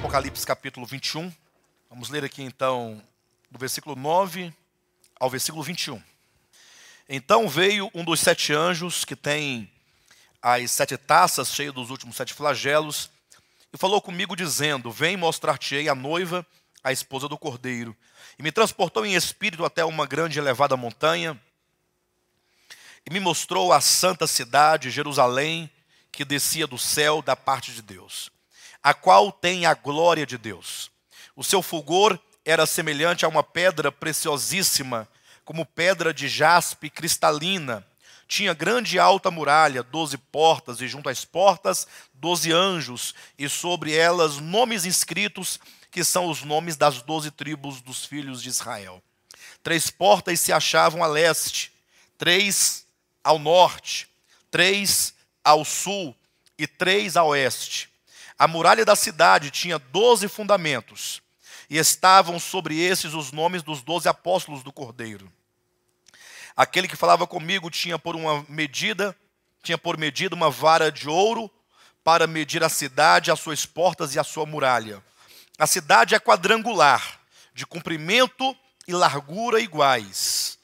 Apocalipse capítulo 21. Vamos ler aqui então do versículo 9 ao versículo 21. Então veio um dos 7 anjos que tem as 7 taças cheias dos últimos 7 flagelos e falou comigo dizendo: vem mostrar-te-ei a noiva, a esposa do Cordeiro. E me transportou em espírito até uma grande e elevada montanha e me mostrou a santa cidade, Jerusalém, que descia do céu da parte de Deus, a qual tem a glória de Deus. O seu fulgor era semelhante a uma pedra preciosíssima, como pedra de jaspe cristalina. Tinha grande e alta muralha, 12 portas, e junto às portas 12 anjos, e sobre elas nomes inscritos, que são os nomes das 12 tribos dos filhos de Israel. 3 portas se achavam a leste, 3 ao norte, 3 ao sul e 3 a oeste. A muralha da cidade tinha 12 fundamentos, e estavam sobre esses os nomes dos 12 apóstolos do Cordeiro. Aquele que falava comigo tinha por medida uma vara de ouro para medir a cidade, as suas portas e a sua muralha. A cidade é quadrangular, de comprimento e largura iguais.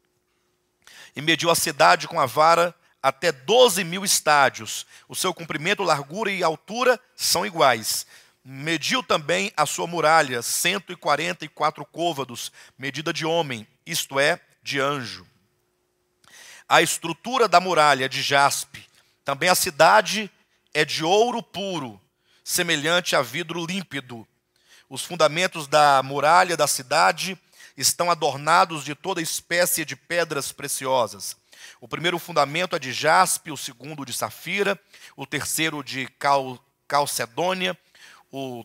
E mediu a cidade com a vara até 12.000 estádios. O seu comprimento, largura e altura são iguais. Mediu também a sua muralha, 144 côvados, medida de homem, isto é, de anjo. A estrutura da muralha é de jaspe. Também a cidade é de ouro puro, semelhante a vidro límpido. Os fundamentos da muralha da cidade estão adornados de toda espécie de pedras preciosas. O primeiro fundamento é de jaspe, o segundo de safira, o terceiro de calcedônia, o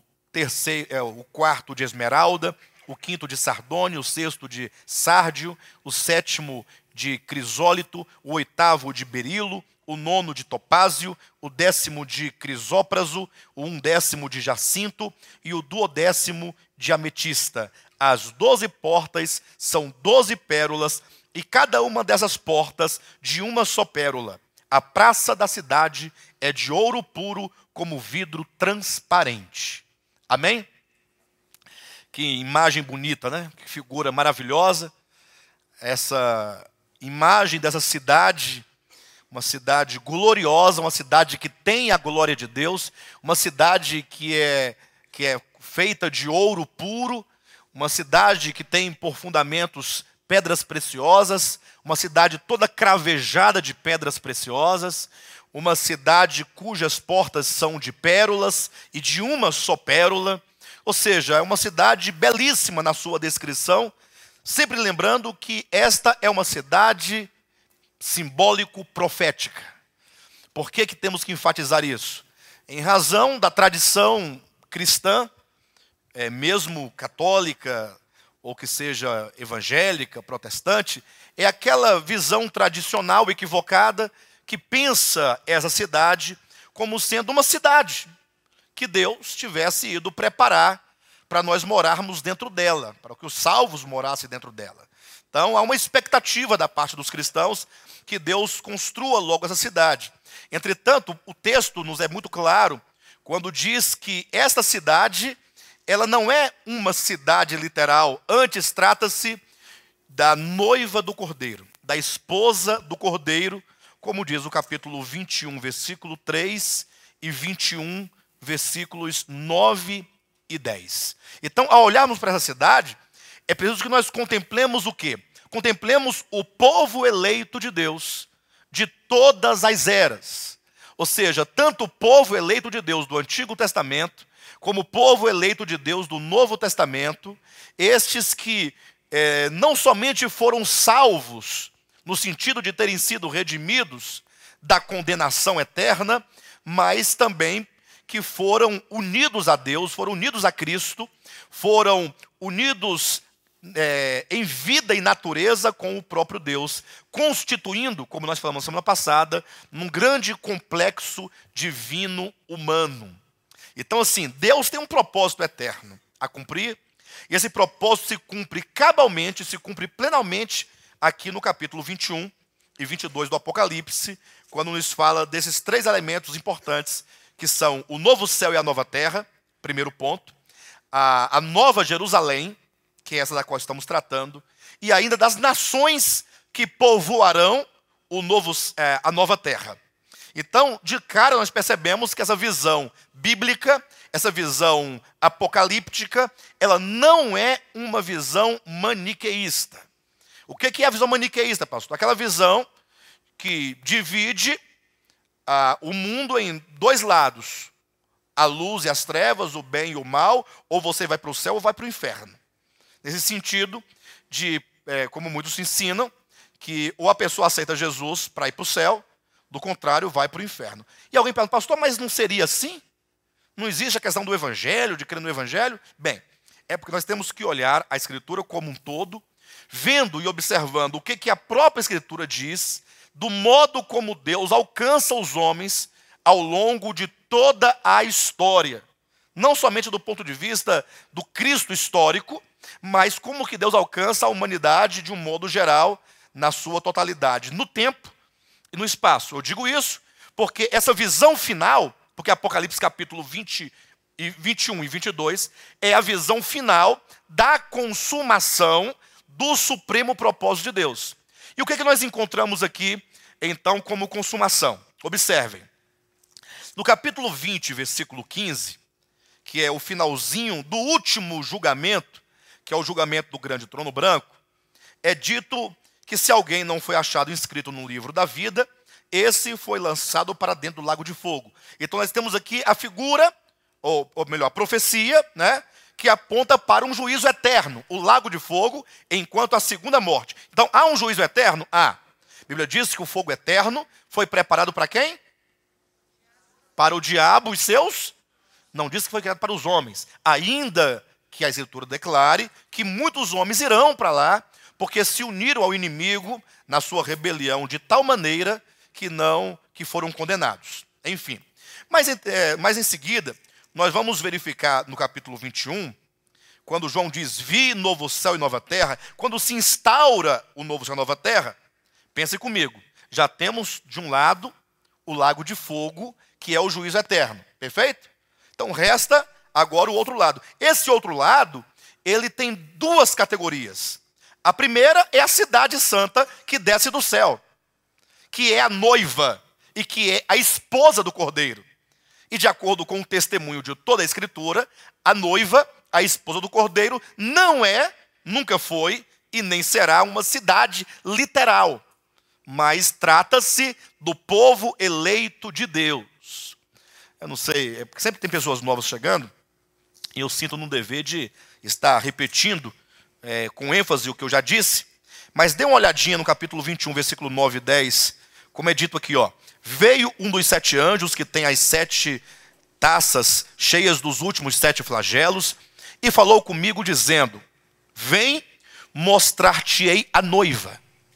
quarto de esmeralda, o quinto de sardônio, o sexto de sárdio, o sétimo de crisólito, o oitavo de berilo, o nono de topázio, o 10º de crisópraso, o 11º de jacinto e o 12º de ametista. As 12 portas são 12 pérolas, e cada uma dessas portas de uma só pérola. A praça da cidade é de ouro puro, como vidro transparente. Amém? Que imagem bonita, né? Que figura maravilhosa. Essa imagem dessa cidade, uma cidade gloriosa, uma cidade que tem a glória de Deus, uma cidade que é feita de ouro puro, uma cidade que tem por fundamentos pedras preciosas, uma cidade toda cravejada de pedras preciosas, uma cidade cujas portas são de pérolas e de uma só pérola, ou seja, é uma cidade belíssima na sua descrição, sempre lembrando que esta é uma cidade simbólico-profética. Por que temos que enfatizar isso? Em razão da tradição cristã, mesmo católica, ou que seja evangélica, protestante, é aquela visão tradicional equivocada que pensa essa cidade como sendo uma cidade que Deus tivesse ido preparar para nós morarmos dentro dela, para que os salvos morassem dentro dela. Então, há uma expectativa da parte dos cristãos que Deus construa logo essa cidade. Entretanto, o texto nos é muito claro quando diz que esta cidade, ela não é uma cidade literal, antes trata-se da noiva do Cordeiro, da esposa do Cordeiro, como diz o capítulo 21, versículo 3 e 21, versículos 9 e 10. Então, ao olharmos para essa cidade, é preciso que nós contemplemos o quê? Contemplemos o povo eleito de Deus, de todas as eras. Ou seja, tanto o povo eleito de Deus do Antigo Testamento, como o povo eleito de Deus do Novo Testamento, estes que não somente foram salvos, no sentido de terem sido redimidos da condenação eterna, mas também que foram unidos a Deus, foram unidos a Cristo, foram unidos em vida e natureza com o próprio Deus, constituindo, como nós falamos semana passada, um grande complexo divino humano. Então, assim, Deus tem um propósito eterno a cumprir, e esse propósito se cumpre cabalmente, se cumpre plenamente aqui no capítulo 21 e 22 do Apocalipse, quando nos fala desses 3 elementos importantes, que são o novo céu e a nova terra, primeiro ponto, a Nova Jerusalém, que é essa da qual estamos tratando, e ainda das nações que povoarão a nova terra. Então, de cara, nós percebemos que essa visão bíblica, essa visão apocalíptica, ela não é uma visão maniqueísta. O que é a visão maniqueísta, pastor? Aquela visão que divide o mundo em dois lados. A luz e as trevas, o bem e o mal, ou você vai para o céu ou vai para o inferno. Nesse sentido, como muitos ensinam, que ou a pessoa aceita Jesus para ir para o céu, do contrário, vai para o inferno. E alguém pergunta, pastor, mas não seria assim? Não existe a questão do evangelho, de crer no evangelho? Bem, é porque nós temos que olhar a Escritura como um todo, vendo e observando o que a própria Escritura diz, do modo como Deus alcança os homens ao longo de toda a história. Não somente do ponto de vista do Cristo histórico, mas como que Deus alcança a humanidade de um modo geral, na sua totalidade, no tempo e no espaço. Eu digo isso porque essa visão final, porque Apocalipse capítulo 20, 21 e 22, é a visão final da consumação do supremo propósito de Deus. E o que nós encontramos aqui, então, como consumação? Observem. No capítulo 20, versículo 15, que é o finalzinho do último julgamento, que é o julgamento do grande trono branco, é dito que se alguém não foi achado inscrito no livro da vida, esse foi lançado para dentro do lago de fogo. Então nós temos aqui a figura, ou melhor, a profecia, né, que aponta para um juízo eterno, o lago de fogo, enquanto a segunda morte. Então há um juízo eterno? Há. A Bíblia diz que o fogo eterno foi preparado para quem? Para o diabo e seus? Não diz que foi criado para os homens. Ainda que a Escritura declare que muitos homens irão para lá, porque se uniram ao inimigo na sua rebelião de tal maneira que foram condenados. Enfim. Mas em seguida, nós vamos verificar no capítulo 21, quando João diz, vi novo céu e nova terra, quando se instaura o novo céu e nova terra, pense comigo, já temos de um lado o lago de fogo, que é o juízo eterno, perfeito? Então resta agora o outro lado. Esse outro lado, ele tem duas categorias. A primeira é a cidade santa que desce do céu, que é a noiva e que é a esposa do Cordeiro. E de acordo com o testemunho de toda a Escritura, a noiva, a esposa do Cordeiro, não é, nunca foi e nem será uma cidade literal, mas trata-se do povo eleito de Deus. Eu não sei, é porque sempre tem pessoas novas chegando, e eu sinto no dever de estar repetindo com ênfase o que eu já disse, mas dê uma olhadinha no capítulo 21, versículo 9 e 10, como é dito aqui, veio um dos 7 anjos que tem as 7 taças cheias dos últimos 7 flagelos, e falou comigo dizendo, vem, mostrar-te-ei a noiva,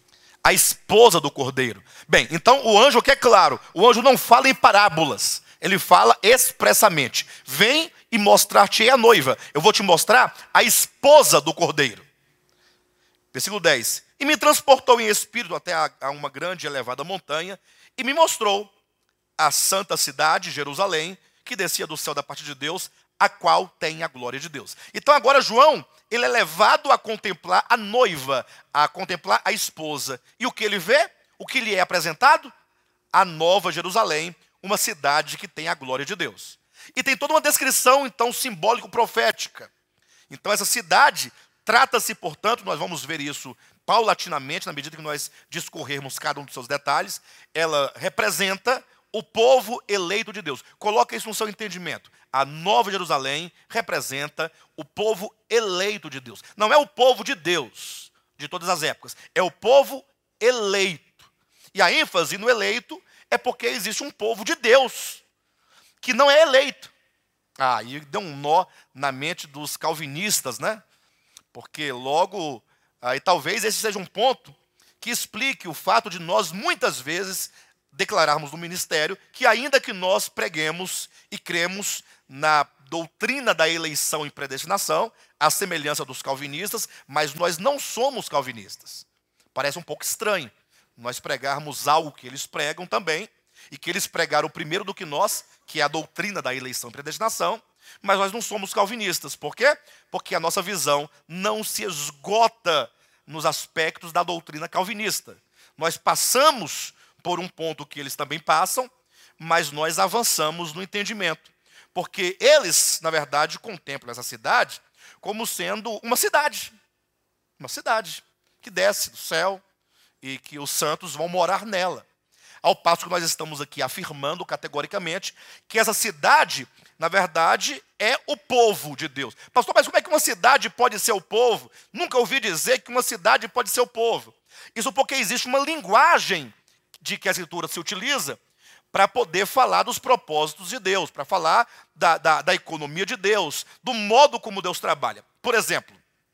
a esposa do Cordeiro. Bem, então o anjo, que é claro, o anjo não fala em parábolas, ele fala expressamente, vem e mostrar-te a noiva. Eu vou te mostrar a esposa do Cordeiro. Versículo 10. E me transportou em espírito até a uma grande e elevada montanha, e me mostrou a santa cidade, Jerusalém, que descia do céu da parte de Deus, a qual tem a glória de Deus. Então agora João, ele é levado a contemplar a noiva, a contemplar a esposa. E o que ele vê? O que lhe é apresentado? A nova Jerusalém, uma cidade que tem a glória de Deus. E tem toda uma descrição, então, simbólico-profética. Então, essa cidade trata-se, portanto, nós vamos ver isso paulatinamente, na medida que nós discorrermos cada um dos seus detalhes, ela representa o povo eleito de Deus. Coloca isso no seu entendimento. A Nova Jerusalém representa o povo eleito de Deus. Não é o povo de Deus, de todas as épocas. É o povo eleito. E a ênfase no eleito é porque existe um povo de Deus que não é eleito. E deu um nó na mente dos calvinistas, né? Porque logo, e talvez esse seja um ponto que explique o fato de nós muitas vezes declararmos no ministério que ainda que nós preguemos e cremos na doutrina da eleição e predestinação, à semelhança dos calvinistas, mas nós não somos calvinistas. Parece um pouco estranho nós pregarmos algo que eles pregam também, e que eles pregaram primeiro do que nós, que é a doutrina da eleição e predestinação, Mas nós não somos calvinistas. Por quê? Porque a nossa visão não se esgota nos aspectos da doutrina calvinista. Nós passamos por um ponto que eles também passam, mas nós avançamos no entendimento. Porque eles, na verdade, contemplam essa cidade como sendo uma cidade que desce do céu e que os santos vão morar nela. Ao passo que nós estamos aqui afirmando categoricamente que essa cidade, na verdade, é o povo de Deus. Pastor, mas como é que uma cidade pode ser o povo? Nunca ouvi dizer que uma cidade pode ser o povo. Isso porque existe uma linguagem de que a Escritura se utiliza para poder falar dos propósitos de Deus, para falar da economia de Deus, do modo como Deus trabalha. Por exemplo,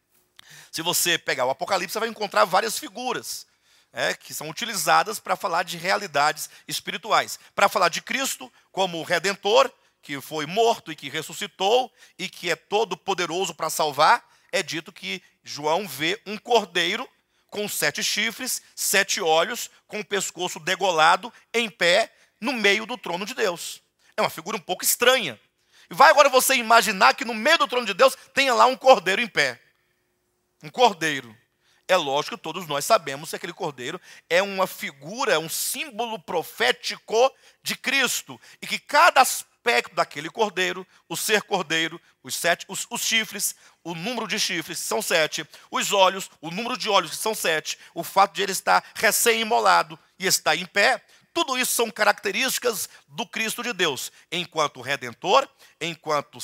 se você pegar o Apocalipse, você vai encontrar várias figuras que são utilizadas para falar de realidades espirituais. Para falar de Cristo como Redentor, que foi morto e que ressuscitou e que é todo poderoso para salvar, é dito que João vê um cordeiro com 7 chifres, 7 olhos, com o pescoço degolado, em pé, no meio do trono de Deus. É uma figura um pouco estranha. E vai agora você imaginar que no meio do trono de Deus tenha lá um cordeiro em pé. Um cordeiro. É lógico que todos nós sabemos que aquele cordeiro é uma figura, um símbolo profético de Cristo. E que cada aspecto daquele cordeiro, o ser cordeiro, os chifres, o número de chifres, que são 7, os olhos, o número de olhos, que são 7, o fato de ele estar recém-imolado e estar em pé, tudo isso são características do Cristo de Deus, enquanto Redentor, enquanto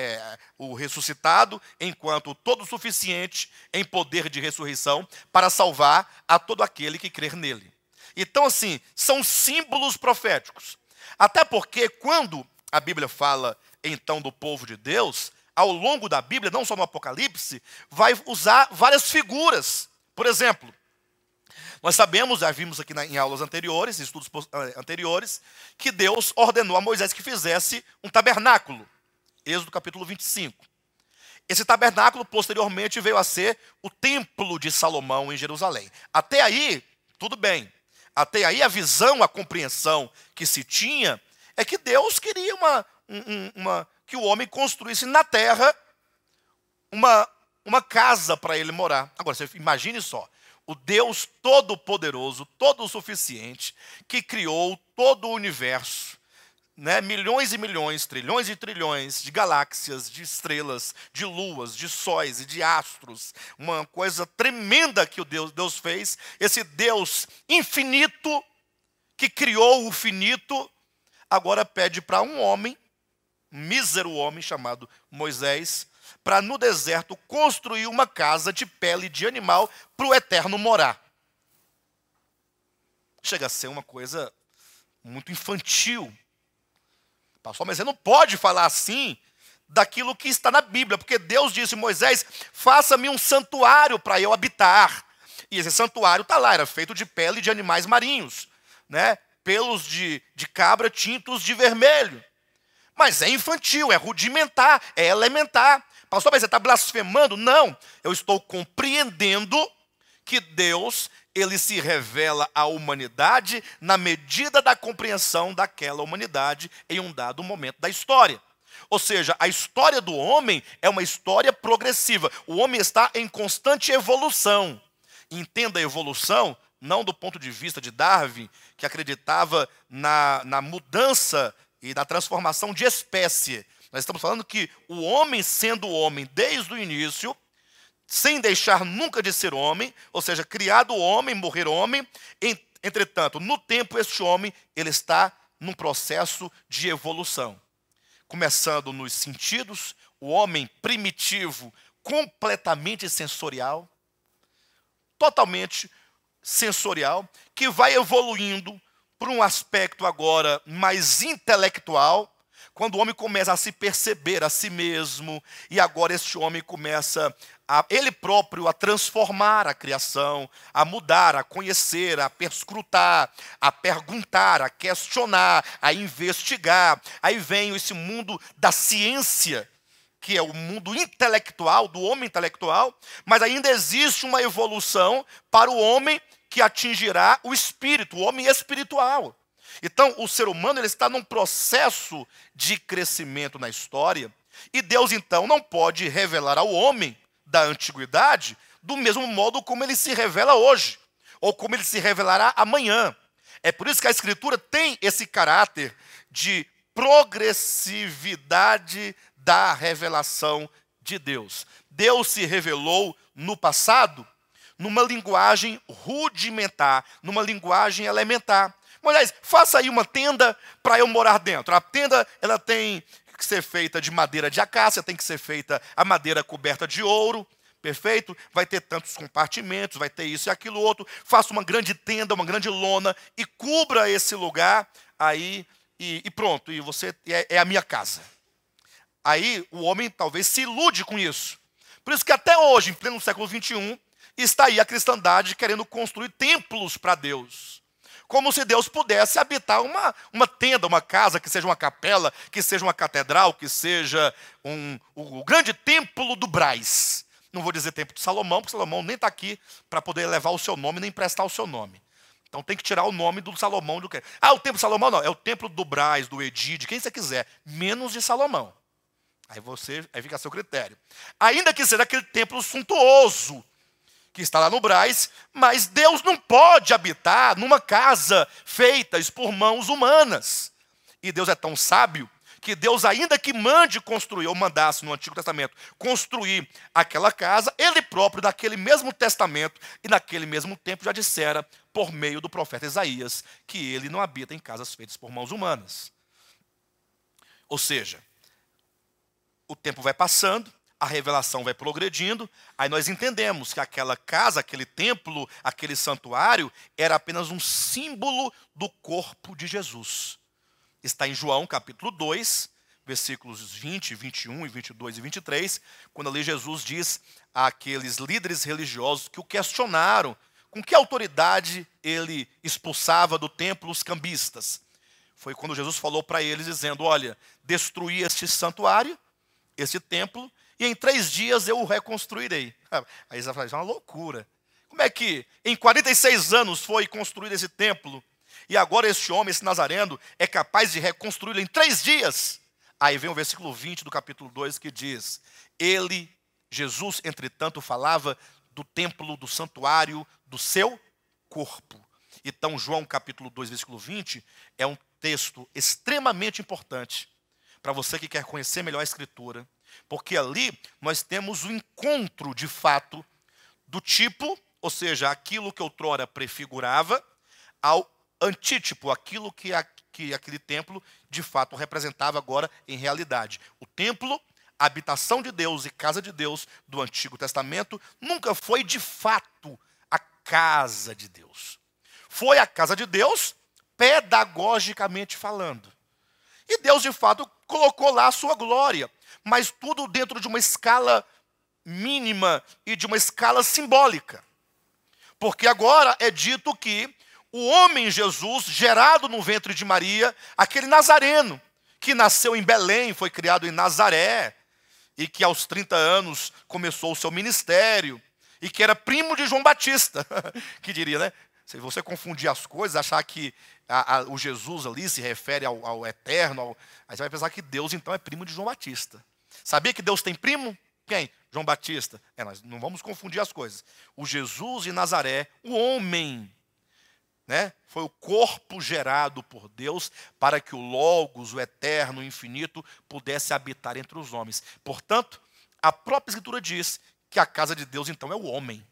o ressuscitado, enquanto todo suficiente em poder de ressurreição para salvar a todo aquele que crer nele. Então, assim, são símbolos proféticos. Até porque quando a Bíblia fala, então, do povo de Deus, ao longo da Bíblia, não só no Apocalipse, vai usar várias figuras. Por exemplo, nós sabemos, já vimos aqui em aulas anteriores, estudos anteriores, que Deus ordenou a Moisés que fizesse um tabernáculo. Êxodo capítulo 25. Esse tabernáculo, posteriormente, veio a ser o templo de Salomão em Jerusalém. Até aí, tudo bem. Até aí, a visão, a compreensão que se tinha é que Deus queria que o homem construísse na terra uma casa para ele morar. Agora, você imagine só. O Deus todo-poderoso, todo-suficiente, que criou todo o universo, milhões e milhões, trilhões e trilhões de galáxias, de estrelas, de luas, de sóis e de astros. Uma coisa tremenda que Deus fez. Esse Deus infinito, que criou o finito, agora pede para um homem, um mísero homem chamado Moisés, para no deserto construir uma casa de pele de animal para o Eterno morar. Chega a ser uma coisa muito infantil. Pastor, mas você não pode falar assim daquilo que está na Bíblia, porque Deus disse a Moisés, faça-me um santuário para eu habitar. E esse santuário está lá, era feito de pele de animais marinhos, pelos de cabra tintos de vermelho. Mas é infantil, é rudimentar, é elementar. Pastor, mas você está blasfemando? Não, eu estou compreendendo que Deus, ele se revela à humanidade na medida da compreensão daquela humanidade em um dado momento da história. Ou seja, a história do homem é uma história progressiva. O homem está em constante evolução. Entenda a evolução, não do ponto de vista de Darwin, que acreditava na mudança e na transformação de espécie. Nós estamos falando que o homem, sendo homem desde o início, sem deixar nunca de ser homem, ou seja, criado homem, morrer homem, entretanto, no tempo, este homem, ele está num processo de evolução. Começando nos sentidos, o homem primitivo, completamente sensorial, totalmente sensorial, que vai evoluindo para um aspecto agora mais intelectual, quando o homem começa a se perceber a si mesmo, e agora este homem começa, ele próprio, a transformar a criação, a mudar, a conhecer, a perscrutar, a perguntar, a questionar, a investigar. Aí vem esse mundo da ciência, que é o mundo intelectual, do homem intelectual, mas ainda existe uma evolução para o homem que atingirá o espírito, o homem espiritual. Então, o ser humano ele está num processo de crescimento na história, E Deus, então, não pode revelar ao homem da antiguidade do mesmo modo como ele se revela hoje, ou como ele se revelará amanhã. É por isso que a Escritura tem esse caráter de progressividade da revelação de Deus. Deus se revelou no passado numa linguagem rudimentar, numa linguagem elementar. Moisés, faça aí uma tenda para eu morar dentro. A tenda, ela tem que ser feita de madeira de acácia, tem que ser feita a madeira coberta de ouro, perfeito? Vai ter tantos compartimentos, vai ter isso e aquilo outro. Faça uma grande tenda, uma grande lona e cubra esse lugar aí e pronto. E você é a minha casa. Aí o homem talvez se ilude com isso. Por isso que até hoje, em pleno século XXI, está aí a cristandade querendo construir templos para Deus. Como se Deus pudesse habitar uma tenda, uma casa, que seja uma capela, que seja uma catedral, que seja o grande templo do Brás. Não vou dizer templo de Salomão, porque Salomão nem está aqui para poder levar o seu nome, nem emprestar o seu nome. Então tem que tirar o nome do Salomão. O templo de Salomão não, é o templo do Brás, do Edi, de quem você quiser, menos de Salomão. Aí fica a seu critério. Ainda que seja aquele templo suntuoso, que está lá no Brás, mas Deus não pode habitar numa casa feita por mãos humanas. E Deus é tão sábio que Deus, ainda que mande construir, ou mandasse no Antigo Testamento, construir aquela casa, ele próprio, naquele mesmo testamento e naquele mesmo tempo, já dissera, por meio do profeta Isaías, que ele não habita em casas feitas por mãos humanas. Ou seja, o tempo vai passando, a revelação vai progredindo, aí nós entendemos que aquela casa, aquele templo, aquele santuário, era apenas um símbolo do corpo de Jesus. Está em João capítulo 2, versículos 20, 21, 22 e 23, quando ali Jesus diz àqueles líderes religiosos que o questionaram com que autoridade ele expulsava do templo os cambistas. Foi quando Jesus falou para eles dizendo, olha, destruí este santuário, este templo, e em 3 dias eu o reconstruirei. Aí você fala, isso é uma loucura. Como é que em 46 anos foi construído esse templo, e agora este homem, esse nazareno, é capaz de reconstruí-lo em 3 dias? Aí vem o versículo 20 do capítulo 2 que diz, Jesus, entretanto, falava do templo, do santuário, do seu corpo. Então, João capítulo 2, versículo 20, é um texto extremamente importante para você que quer conhecer melhor a Escritura, porque ali nós temos o encontro, de fato, do tipo, ou seja, aquilo que outrora prefigurava, ao antítipo, aquilo que aquele templo, de fato, representava agora em realidade. O templo, a habitação de Deus e casa de Deus do Antigo Testamento, nunca foi, de fato, a casa de Deus. Foi a casa de Deus, pedagogicamente falando. E Deus, de fato, colocou lá a sua glória, mas tudo dentro de uma escala mínima e de uma escala simbólica. Porque agora é dito que o homem Jesus, gerado no ventre de Maria, aquele nazareno, que nasceu em Belém, foi criado em Nazaré, e que aos 30 anos começou o seu ministério, e que era primo de João Batista, que diria, né? Se você confundir as coisas, achar que o Jesus ali se refere ao eterno, aí você vai pensar que Deus então é primo de João Batista. Sabia que Deus tem primo? Quem? João Batista. Nós não vamos confundir as coisas. O Jesus de Nazaré, o homem, né, foi o corpo gerado por Deus para que o Logos, o eterno, o infinito, pudesse habitar entre os homens. Portanto, a própria Escritura diz que a casa de Deus então é o homem.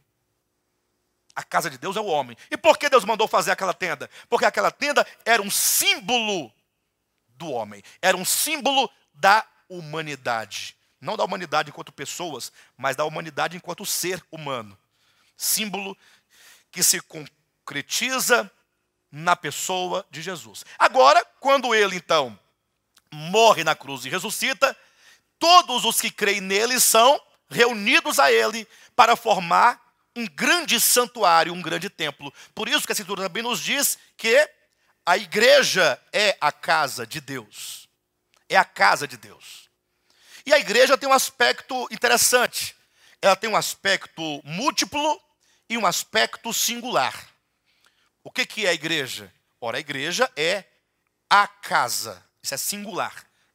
A casa de Deus é o homem. E por que Deus mandou fazer aquela tenda? Porque aquela tenda era um símbolo do homem. Era um símbolo da humanidade. Não da humanidade enquanto pessoas, mas da humanidade enquanto ser humano. Símbolo que se concretiza na pessoa de Jesus. Agora, quando ele então morre na cruz e ressuscita, todos os que creem nele são reunidos a ele para formar um grande santuário, um grande templo. Por isso que a Escritura também nos diz que a igreja é a casa de Deus. É a casa de Deus. E a igreja tem um aspecto interessante. Ela tem um aspecto múltiplo e um aspecto singular. O que é a igreja? Ora, a igreja é a casa. Isso é singular.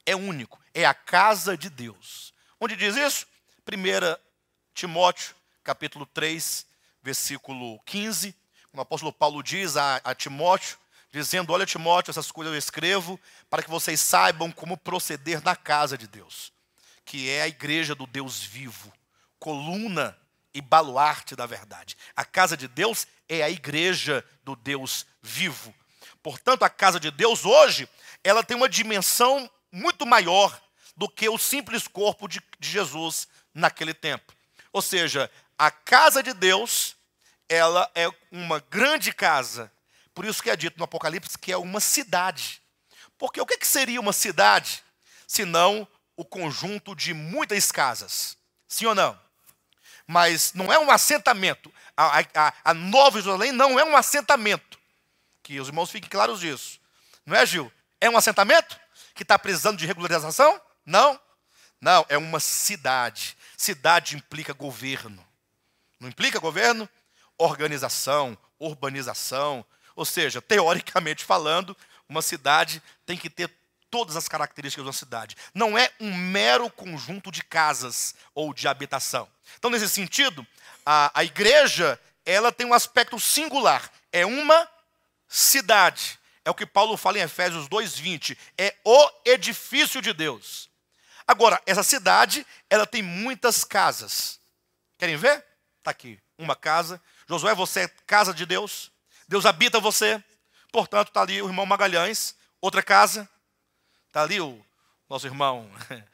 é único, é a casa de Deus. Onde diz isso? 1 Timóteo, capítulo 3, versículo 15, quando o apóstolo Paulo diz a Timóteo, dizendo: olha, Timóteo, essas coisas eu escrevo para que vocês saibam como proceder na casa de Deus, que é a igreja do Deus vivo, coluna e baluarte da verdade. A casa de Deus é a igreja do Deus vivo. Portanto, a casa de Deus hoje, ela tem uma dimensão muito maior do que o simples corpo de Jesus naquele tempo. Ou seja, a casa de Deus, ela é uma grande casa. Por isso que é dito no Apocalipse que é uma cidade. Porque o que seria uma cidade, senão o conjunto de muitas casas? Sim ou não? Mas não é um assentamento. A Nova Jerusalém não é um assentamento. Que os irmãos fiquem claros disso. Não é, Gil? É um assentamento que está precisando de regularização? Não. Não, é uma cidade. Cidade implica governo. Não implica governo? Organização, urbanização. Ou seja, teoricamente falando, uma cidade tem que ter todas as características de uma cidade. Não é um mero conjunto de casas ou de habitação. Então, nesse sentido, a igreja, ela tem um aspecto singular. É uma cidade. É o que Paulo fala em Efésios 2:20. É o edifício de Deus. Agora, essa cidade, ela tem muitas casas. Querem ver? Está aqui, uma casa. Josué, você é casa de Deus. Deus habita você. Portanto, está ali o irmão Magalhães, outra casa. Está ali o nosso irmão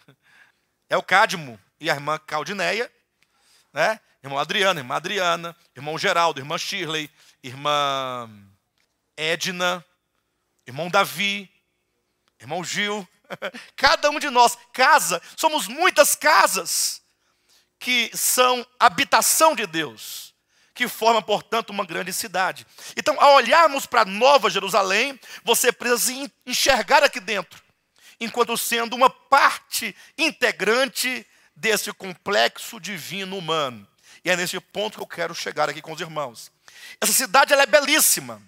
Elcádimo e a irmã Caldineia, né? Irmão Adriano, irmã Adriana, irmão Geraldo, irmã Shirley, irmã Edna, irmão Davi, irmão Gil. Cada um de nós, casa, somos muitas casas que são habitação de Deus, que forma, portanto, uma grande cidade. Então, ao olharmos para Nova Jerusalém, você precisa enxergar aqui dentro, enquanto sendo uma parte integrante desse complexo divino humano. E é nesse ponto que eu quero chegar aqui com os irmãos. Essa cidade, ela é belíssima.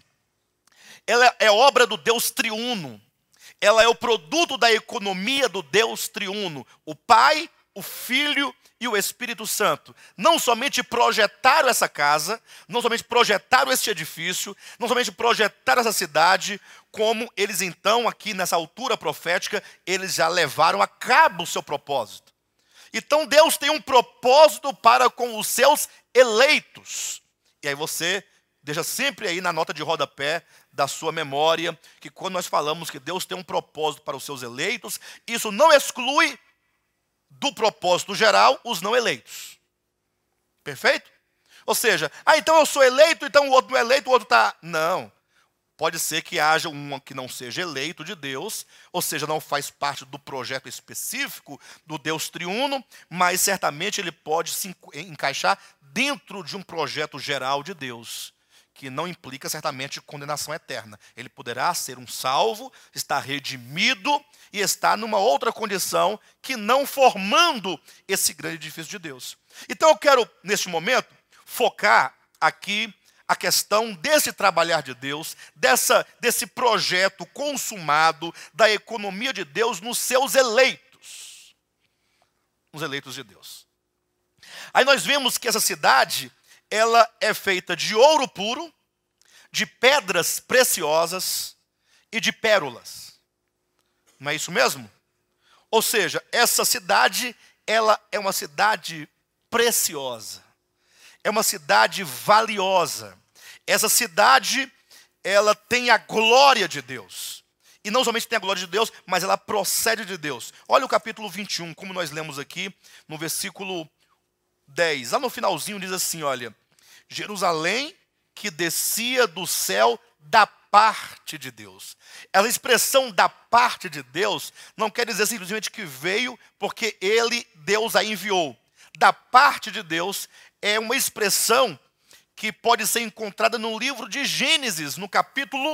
Ela é obra do Deus triuno. Ela é o produto da economia do Deus triuno. O Pai, o Filho e o Espírito Santo. Não somente projetaram essa casa, não somente projetaram este edifício, não somente projetaram essa cidade, como eles então, aqui nessa altura profética, eles já levaram a cabo o seu propósito. Então Deus tem um propósito para com os seus eleitos. E aí você deixa sempre aí na nota de rodapé da sua memória, que quando nós falamos que Deus tem um propósito para os seus eleitos, isso não exclui do propósito geral os não eleitos. Perfeito? Ou seja, então eu sou eleito, então o outro não é eleito, o outro está... Não. Pode ser que haja um que não seja eleito de Deus, ou seja, não faz parte do projeto específico do Deus triuno, mas certamente ele pode se encaixar dentro de um projeto geral de Deus, que não implica certamente condenação eterna. Ele poderá ser um salvo, estar redimido e estar numa outra condição que não formando esse grande edifício de Deus. Então eu quero, neste momento, focar aqui a questão desse trabalhar de Deus, desse projeto consumado da economia de Deus nos seus eleitos. Nos eleitos de Deus. Aí nós vemos que essa cidade, ela é feita de ouro puro, de pedras preciosas e de pérolas. Não é isso mesmo? Ou seja, essa cidade, ela é uma cidade preciosa. É uma cidade valiosa. Essa cidade, ela tem a glória de Deus. E não somente tem a glória de Deus, mas ela procede de Deus. Olha o capítulo 21, como nós lemos aqui, no versículo 10. Lá no finalzinho diz assim, olha: Jerusalém que descia do céu da parte de Deus. Essa expressão da parte de Deus não quer dizer simplesmente que veio porque Deus a enviou. Da parte de Deus é uma expressão que pode ser encontrada no livro de Gênesis, no capítulo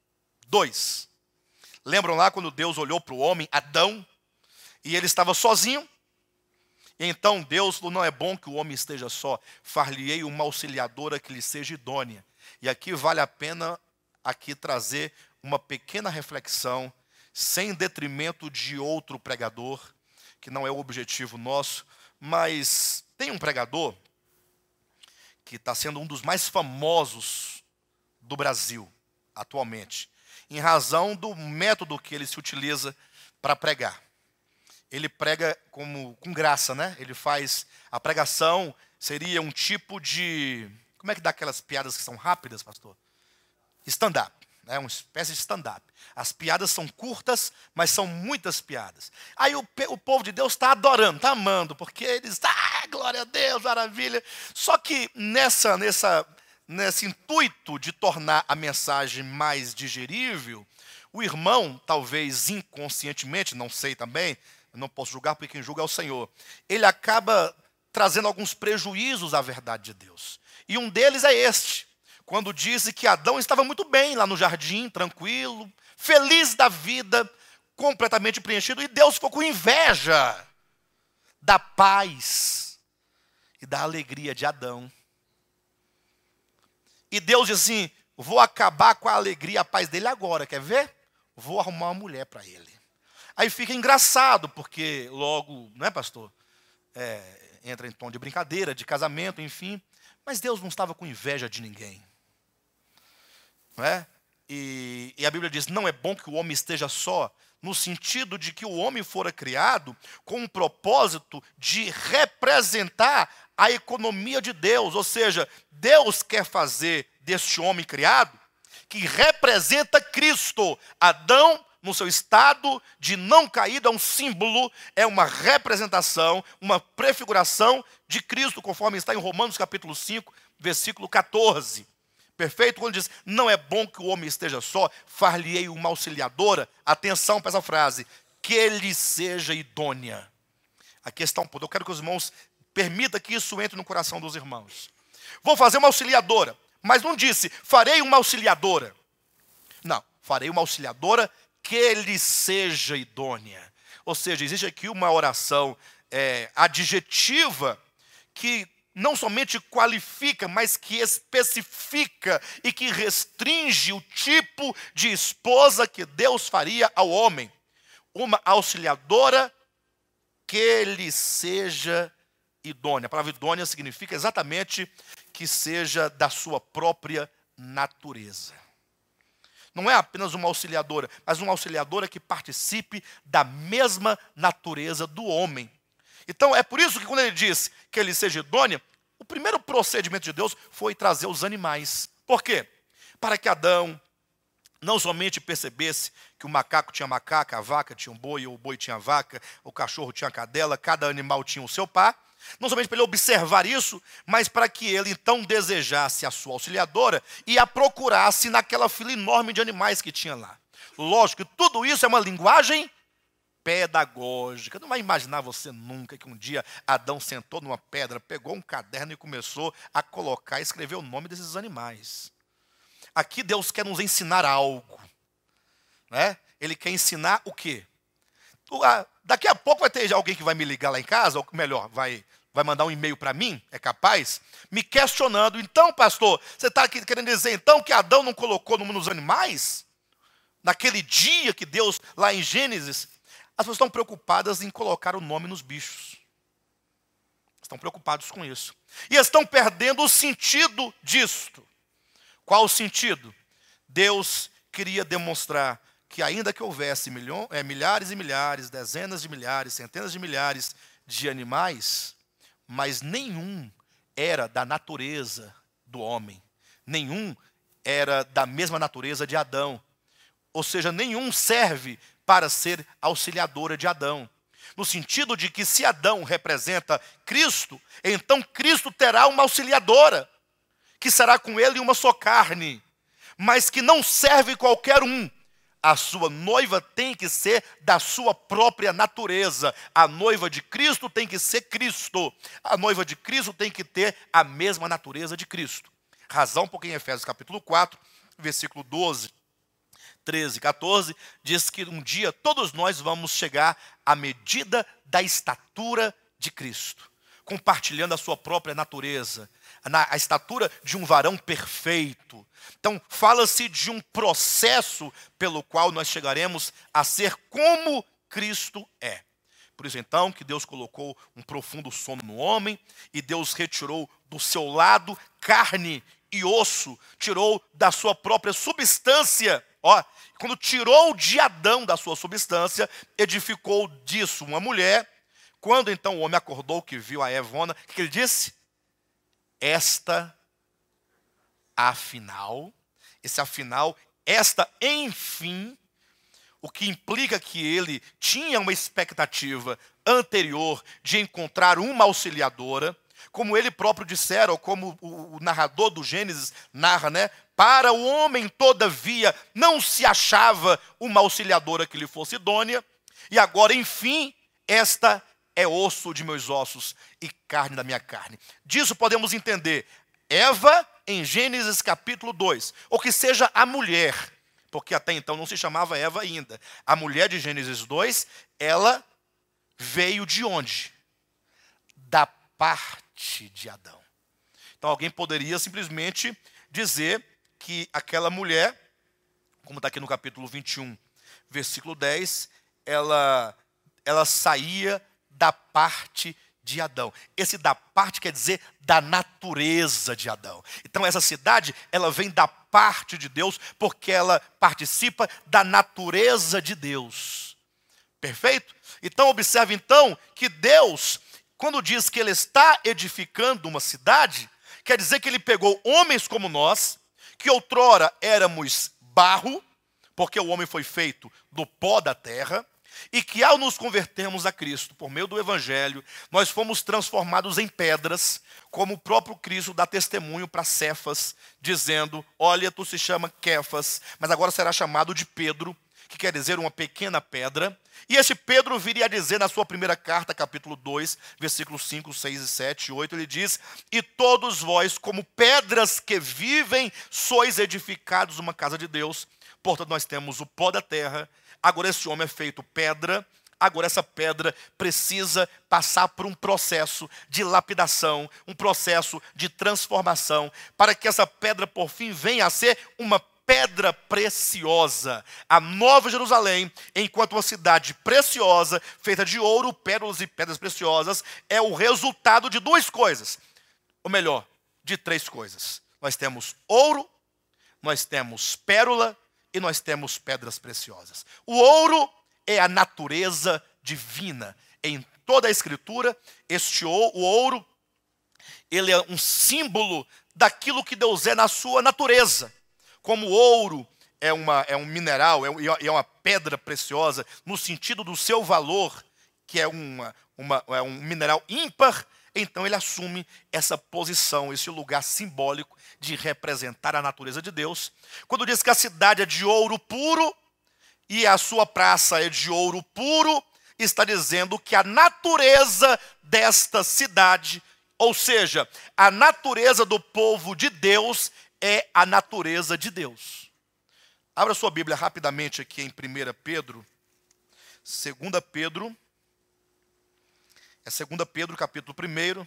2. Lembram lá quando Deus olhou para o homem, Adão, e ele estava sozinho? E então Deus falou: não é bom que o homem esteja só, far-lhe-ei uma auxiliadora que lhe seja idônea. E aqui vale a pena aqui trazer uma pequena reflexão sem detrimento de outro pregador, que não é o objetivo nosso, mas tem um pregador que está sendo um dos mais famosos do Brasil atualmente, em razão do método que ele se utiliza para pregar. Ele prega com graça, né? Ele faz a pregação, seria um tipo de... Como é que dá aquelas piadas que são rápidas, pastor? Stand-up, né? Uma espécie de stand-up. As piadas são curtas, mas são muitas piadas. Aí o povo de Deus está adorando, está amando, porque eles... glória a Deus, maravilha. Só que nesse intuito de tornar a mensagem mais digerível, o irmão, talvez inconscientemente, não sei também, não posso julgar porque quem julga é o Senhor, ele acaba trazendo alguns prejuízos à verdade de Deus. E um deles é este, quando diz que Adão estava muito bem lá no jardim, tranquilo, feliz da vida, completamente preenchido, e Deus ficou com inveja da paz e da alegria de Adão. E Deus diz assim, vou acabar com a alegria e a paz dele agora, quer ver? Vou arrumar uma mulher para ele. Aí fica engraçado, porque logo, não é, pastor? Entra em tom de brincadeira, de casamento, enfim. Mas Deus não estava com inveja de ninguém. Não é? E a Bíblia diz, não é bom que o homem esteja só, no sentido de que o homem fora criado com um propósito de representar a economia de Deus. Ou seja, Deus quer fazer deste homem criado, que representa Cristo. Adão, no seu estado de não caída, é um símbolo, é uma representação, uma prefiguração de Cristo, conforme está em Romanos capítulo 5, versículo 14. Perfeito? Quando diz, não é bom que o homem esteja só, far-lhe-ei uma auxiliadora. Atenção para essa frase, que ele seja idônea. Aqui está um ponto, eu quero que os irmãos permitam que isso entre no coração dos irmãos. Vou fazer uma auxiliadora, mas não disse, farei uma auxiliadora. Não, farei uma auxiliadora que ele seja idônea. Ou seja, existe aqui uma oração adjetiva que não somente qualifica, mas que especifica e que restringe o tipo de esposa que Deus faria ao homem. Uma auxiliadora que ele seja idônea. A palavra idônea significa exatamente que seja da sua própria natureza. Não é apenas uma auxiliadora, mas uma auxiliadora que participe da mesma natureza do homem. Então, é por isso que quando ele diz que ele seja idônea, o primeiro procedimento de Deus foi trazer os animais. Por quê? Para que Adão não somente percebesse que o macaco tinha macaca, a vaca tinha um boi, o boi tinha vaca, o cachorro tinha cadela, cada animal tinha o seu par. Não somente para ele observar isso, mas para que ele então desejasse a sua auxiliadora e a procurasse naquela fila enorme de animais que tinha lá. Lógico que tudo isso é uma linguagem pedagógica. Não vai imaginar você nunca que um dia Adão sentou numa pedra, pegou um caderno e começou a colocar e escrever o nome desses animais. Aqui Deus quer nos ensinar algo, né? Ele quer ensinar o quê? Daqui a pouco vai ter alguém que vai me ligar lá em casa, ou melhor, vai mandar um e-mail para mim, é capaz, me questionando. Então, pastor, você está querendo dizer então que Adão não colocou nome nos animais? Naquele dia que Deus, lá em Gênesis, as pessoas estão preocupadas em colocar o nome nos bichos. Estão preocupados com isso. E estão perdendo o sentido disto. Qual o sentido? Deus queria demonstrar que ainda que houvesse milhares e milhares, dezenas de milhares, centenas de milhares de animais, mas nenhum era da natureza do homem. Nenhum era da mesma natureza de Adão. Ou seja, nenhum serve para ser auxiliadora de Adão. No sentido de que se Adão representa Cristo, então Cristo terá uma auxiliadora, que será com ele uma só carne, mas que não serve qualquer um. A sua noiva tem que ser da sua própria natureza. A noiva de Cristo tem que ser Cristo. A noiva de Cristo tem que ter a mesma natureza de Cristo. Razão porque em Efésios capítulo 4, versículo 12, 13 e 14, diz que um dia todos nós vamos chegar à medida da estatura de Cristo, compartilhando a sua própria natureza, a estatura de um varão perfeito. Então, fala-se de um processo pelo qual nós chegaremos a ser como Cristo é. Por isso, então, que Deus colocou um profundo sono no homem, e Deus retirou do seu lado carne e osso, tirou da sua própria substância. Quando tirou de Adão da sua substância, edificou disso uma mulher. Quando então o homem acordou, que viu a Evona, o que ele disse? Esta, afinal, esta, enfim, o que implica que ele tinha uma expectativa anterior de encontrar uma auxiliadora, como ele próprio dissera, ou como o narrador do Gênesis narra, né? Para o homem, todavia, não se achava uma auxiliadora que lhe fosse idônea, e agora, enfim, esta é osso de meus ossos e carne da minha carne. Disso podemos entender Eva em Gênesis capítulo 2, ou que seja a mulher, porque até então não se chamava Eva ainda. A mulher de Gênesis 2, ela veio de onde? Da parte de Adão. Então alguém poderia simplesmente dizer que aquela mulher, como está aqui no capítulo 21, versículo 10, ela saía da parte de Adão. Esse da parte quer dizer da natureza de Adão. Então essa cidade, ela vem da parte de Deus, porque ela participa da natureza de Deus. Perfeito? Então observe então que Deus, quando diz que ele está edificando uma cidade, quer dizer que ele pegou homens como nós, que outrora éramos barro, porque o homem foi feito do pó da terra, e que ao nos convertermos a Cristo, por meio do Evangelho, nós fomos transformados em pedras, como o próprio Cristo dá testemunho para Cefas, dizendo, olha, tu se chama Quefas, mas agora será chamado de Pedro, que quer dizer uma pequena pedra. E esse Pedro viria a dizer na sua primeira carta, capítulo 2, versículos 5, 6, 7 e 8, ele diz, e todos vós, como pedras que vivem, sois edificados uma casa de Deus. Portanto, nós temos o pó da terra. Agora esse homem é feito pedra, agora essa pedra precisa passar por um processo de lapidação, um processo de transformação, para que essa pedra por fim venha a ser uma pedra preciosa. A Nova Jerusalém, enquanto uma cidade preciosa, feita de ouro, pérolas e pedras preciosas, é o resultado de duas coisas, ou melhor, de três coisas. Nós temos ouro, nós temos pérola, e nós temos pedras preciosas. O ouro é a natureza divina. Em toda a Escritura, o ouro, ele é um símbolo daquilo que Deus é na sua natureza. Como o ouro é um mineral, é uma pedra preciosa, no sentido do seu valor, que é um mineral ímpar, então ele assume essa posição, esse lugar simbólico de representar a natureza de Deus. Quando diz que a cidade é de ouro puro e a sua praça é de ouro puro, está dizendo que a natureza desta cidade, ou seja, a natureza do povo de Deus é a natureza de Deus. Abra sua Bíblia rapidamente aqui em 1 Pedro, 2 Pedro, é 2 Pedro, capítulo 1,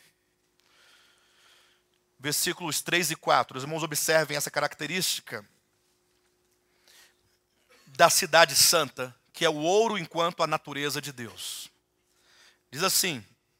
versículos 3 e 4. Os irmãos observem essa característica da cidade santa, que é o ouro enquanto a natureza de Deus. Diz assim,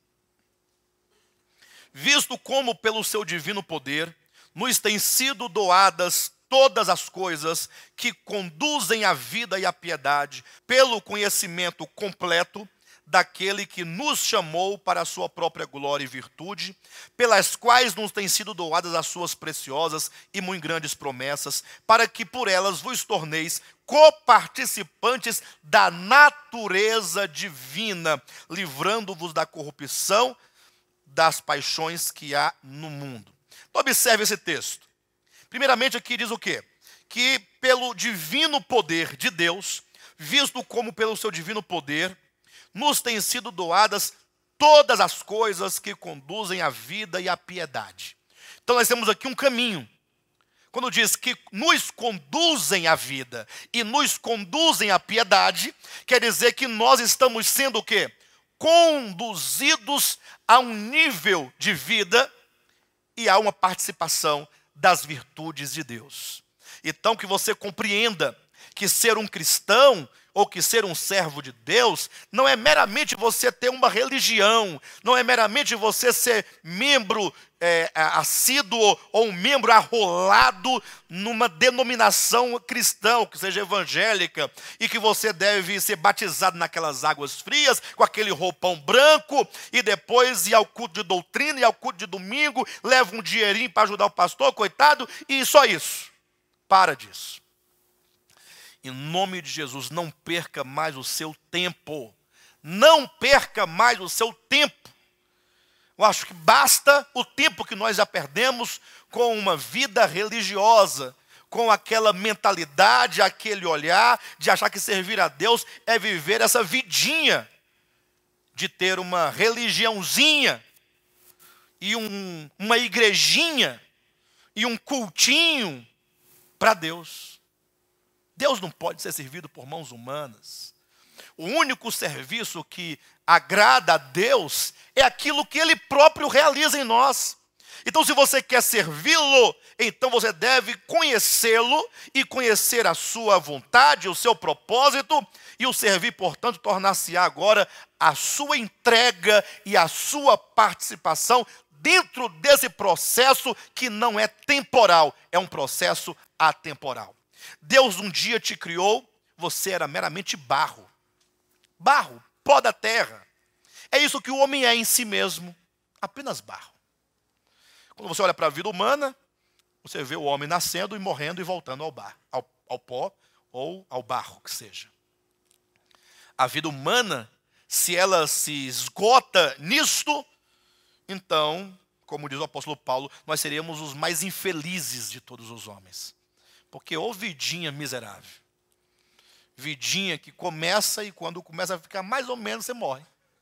visto como pelo seu divino poder nos têm sido doadas todas as coisas que conduzem à vida e à piedade, pelo conhecimento completo daquele que nos chamou para a sua própria glória e virtude, pelas quais nos têm sido doadas as suas preciosas e muito grandes promessas, para que por elas vos torneis coparticipantes da natureza divina, livrando-vos da corrupção das paixões que há no mundo. Então observe esse texto. Primeiramente aqui diz o quê? Que pelo divino poder de Deus, visto como pelo seu divino poder, nos têm sido doadas todas as coisas que conduzem à vida e à piedade. Então nós temos aqui um caminho. Quando diz que nos conduzem à vida e nos conduzem à piedade, quer dizer que nós estamos sendo o quê? Conduzidos a um nível de vida e há uma participação das virtudes de Deus. Então, que você compreenda que ser um cristão ou que ser um servo de Deus não é meramente você ter uma religião, não é meramente você ser membro assíduo ou um membro arrolado numa denominação cristã, que seja evangélica, e que você deve ser batizado naquelas águas frias, com aquele roupão branco, e depois ir ao culto de doutrina, e ao culto de domingo, leva um dinheirinho para ajudar o pastor, coitado, e só isso. Para disso. Em nome de Jesus, não perca mais o seu tempo. Não perca mais o seu tempo. Eu acho que basta o tempo que nós já perdemos com uma vida religiosa, com aquela mentalidade, aquele olhar de achar que servir a Deus é viver essa vidinha de ter uma religiãozinha e uma igrejinha e um cultinho para Deus. Deus não pode ser servido por mãos humanas. O único serviço que agrada a Deus é aquilo que Ele próprio realiza em nós. Então, se você quer servi-lo, então você deve conhecê-lo e conhecer a sua vontade, o seu propósito, e o servir, portanto, tornar-se agora a sua entrega e a sua participação dentro desse processo que não é temporal, é um processo atemporal. Deus um dia te criou, você era meramente barro. Barro, pó da terra. É isso que o homem é em si mesmo, apenas barro. Quando você olha para a vida humana, você vê o homem nascendo e morrendo e voltando ao pó ou ao barro, que seja. A vida humana, se ela se esgota nisto, então, como diz o apóstolo Paulo, nós seríamos os mais infelizes de todos os homens. Porque ô vidinha miserável. Vidinha que começa e quando começa a ficar mais ou menos, você morre.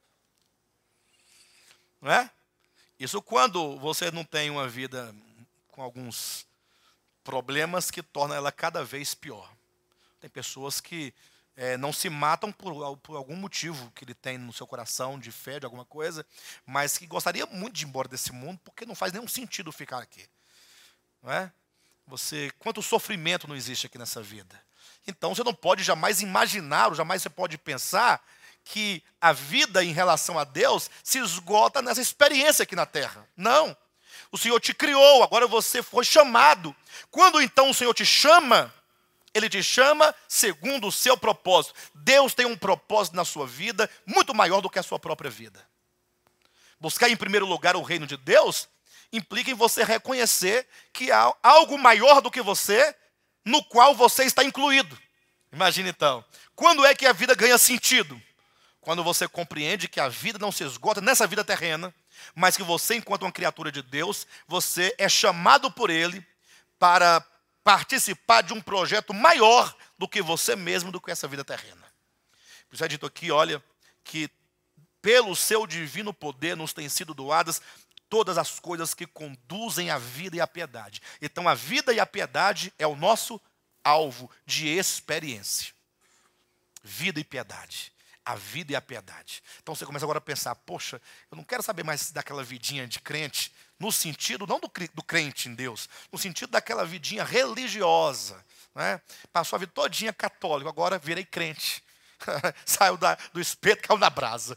Não é? Isso quando você não tem uma vida com alguns problemas que tornam ela cada vez pior. Tem pessoas que não se matam por algum motivo que ele tem no seu coração, de fé, de alguma coisa, mas que gostaria muito de ir embora desse mundo, porque não faz nenhum sentido ficar aqui. Não é? Quanto sofrimento não existe aqui nessa vida. Então você não pode jamais imaginar, ou jamais você pode pensar que a vida em relação a Deus se esgota nessa experiência aqui na terra. Não. O Senhor te criou, agora você foi chamado. Quando então o Senhor te chama, Ele te chama segundo o seu propósito. Deus tem um propósito na sua vida muito maior do que a sua própria vida. Buscar em primeiro lugar o reino de Deus implica em você reconhecer que há algo maior do que você, no qual você está incluído. Imagina então, quando é que a vida ganha sentido? Quando você compreende que a vida não se esgota nessa vida terrena, mas que você, enquanto uma criatura de Deus, você é chamado por Ele para participar de um projeto maior do que você mesmo, do que essa vida terrena. Por isso é dito aqui, olha, que pelo seu divino poder nos têm sido doadas todas as coisas que conduzem à vida e à piedade. Então a vida e a piedade é o nosso alvo de experiência. Vida e piedade. A vida e a piedade. Então você começa agora a pensar, poxa, eu não quero saber mais daquela vidinha de crente, no sentido, não do crente em Deus, no sentido daquela vidinha religiosa. Né? Passou a vida todinha católico, agora virei crente. Saiu do espeto, caiu na brasa.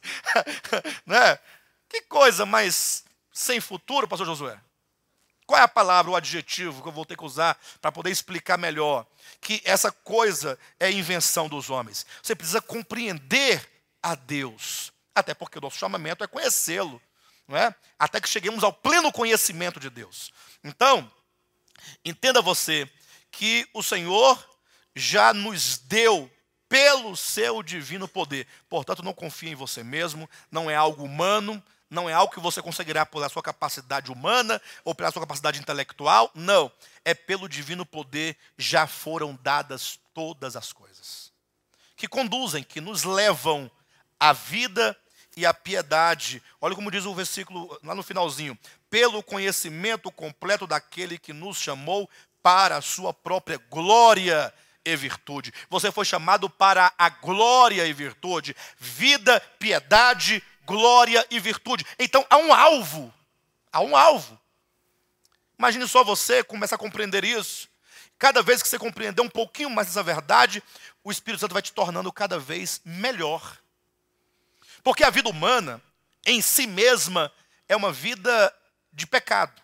Né? Que coisa mais sem futuro, pastor Josué? Qual é a palavra, o adjetivo que eu vou ter que usar para poder explicar melhor que essa coisa é invenção dos homens? Você precisa compreender a Deus, até porque o nosso chamamento é conhecê-lo, não é? Até que cheguemos ao pleno conhecimento de Deus. Então, entenda você que o Senhor já nos deu pelo seu divino poder. Portanto, não confie em você mesmo, não é algo humano, não é algo que você conseguirá pela sua capacidade humana ou pela sua capacidade intelectual. Não, é pelo divino poder já foram dadas todas as coisas. Que conduzem, que nos levam à vida e à piedade. Olha como diz o versículo lá no finalzinho. Pelo conhecimento completo daquele que nos chamou para a sua própria glória e virtude. Você foi chamado para a glória e virtude. Vida, piedade, glória e virtude. Então há um alvo. Há um alvo. Imagine só você começar a compreender isso. Cada vez que você compreender um pouquinho mais dessa verdade, o Espírito Santo vai te tornando cada vez melhor. Porque a vida humana, em si mesma, é uma vida de pecado.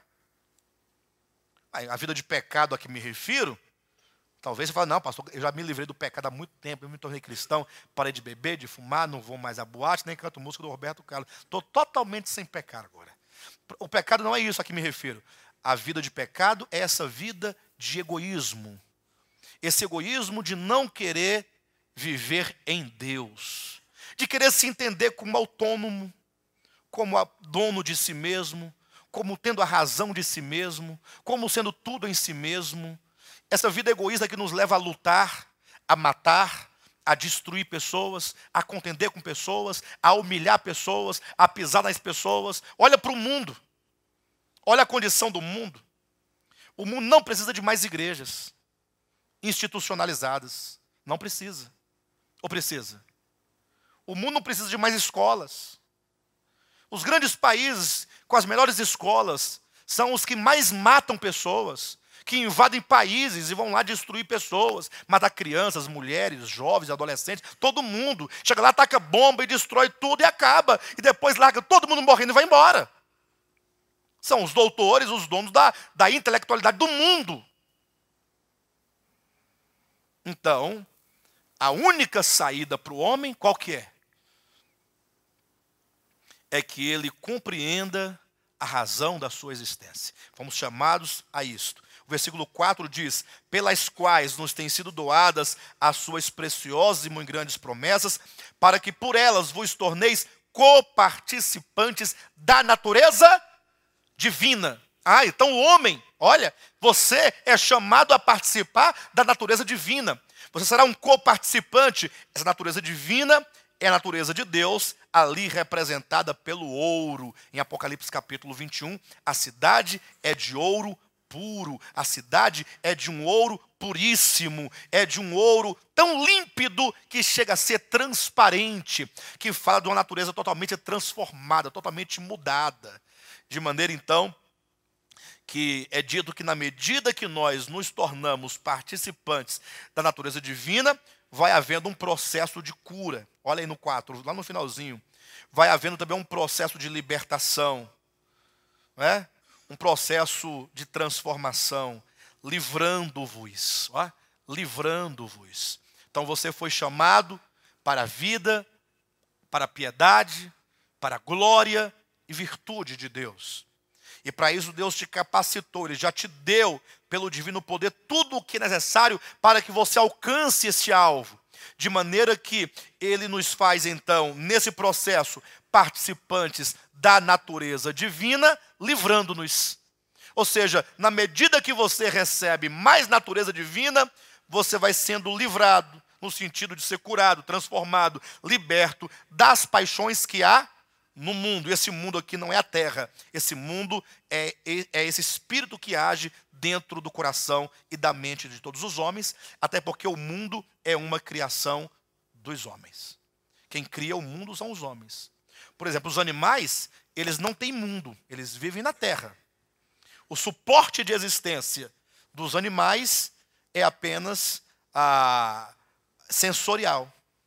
A vida de pecado a que me refiro, talvez você fale, não, pastor, eu já me livrei do pecado há muito tempo, eu me tornei cristão, parei de beber, de fumar, não vou mais à boate, nem canto música do Roberto Carlos. Estou totalmente sem pecar agora. O pecado não é isso a que me refiro. A vida de pecado é essa vida de egoísmo. Esse egoísmo de não querer viver em Deus. De querer se entender como autônomo, como dono de si mesmo, como tendo a razão de si mesmo, como sendo tudo em si mesmo. Essa vida egoísta que nos leva a lutar, a matar, a destruir pessoas, a contender com pessoas, a humilhar pessoas, a pisar nas pessoas. Olha para o mundo. Olha a condição do mundo. O mundo não precisa de mais igrejas institucionalizadas. Não precisa. Ou precisa? O mundo não precisa de mais escolas. Os grandes países com as melhores escolas são os que mais matam pessoas, que invadem países e vão lá destruir pessoas, matar crianças, mulheres, jovens, adolescentes, todo mundo. Chega lá, ataca bomba e destrói tudo e acaba. E depois larga todo mundo morrendo e vai embora. São os doutores, os donos da intelectualidade do mundo. Então, a única saída para o homem, qual que é? É que ele compreenda a razão da sua existência. Fomos chamados a isto. O versículo 4 diz, pelas quais nos têm sido doadas as suas preciosas e muito grandes promessas, para que por elas vos torneis coparticipantes da natureza divina. Então o homem, olha, você é chamado a participar da natureza divina. Você será um coparticipante. Essa natureza divina é a natureza de Deus, ali representada pelo ouro. Em Apocalipse capítulo 21, a cidade é de ouro puro. A cidade é de um ouro puríssimo. É de um ouro tão límpido que chega a ser transparente. Que fala de uma natureza totalmente transformada, totalmente mudada. De maneira, então, que é dito que na medida que nós nos tornamos participantes da natureza divina, vai havendo um processo de cura. Olha aí no 4, lá no finalzinho. Vai havendo também um processo de libertação, né? Um processo de transformação, livrando-vos. Livrando-vos. Então você foi chamado para a vida, para a piedade, para a glória e virtude de Deus. E para isso Deus te capacitou, Ele já te deu, pelo divino poder, tudo o que é necessário para que você alcance esse alvo. De maneira que Ele nos faz, então, nesse processo, participantes da natureza divina, livrando-nos. Ou seja, na medida que você recebe mais natureza divina, você vai sendo livrado, no sentido de ser curado, transformado, liberto das paixões que há no mundo. E esse mundo aqui não é a terra. Esse mundo é esse espírito que age dentro do coração e da mente de todos os homens, até porque o mundo é uma criação dos homens. Quem cria o mundo são os homens. Por exemplo, os animais, eles não têm mundo, eles vivem na terra. O suporte de existência dos animais é apenas sensorial.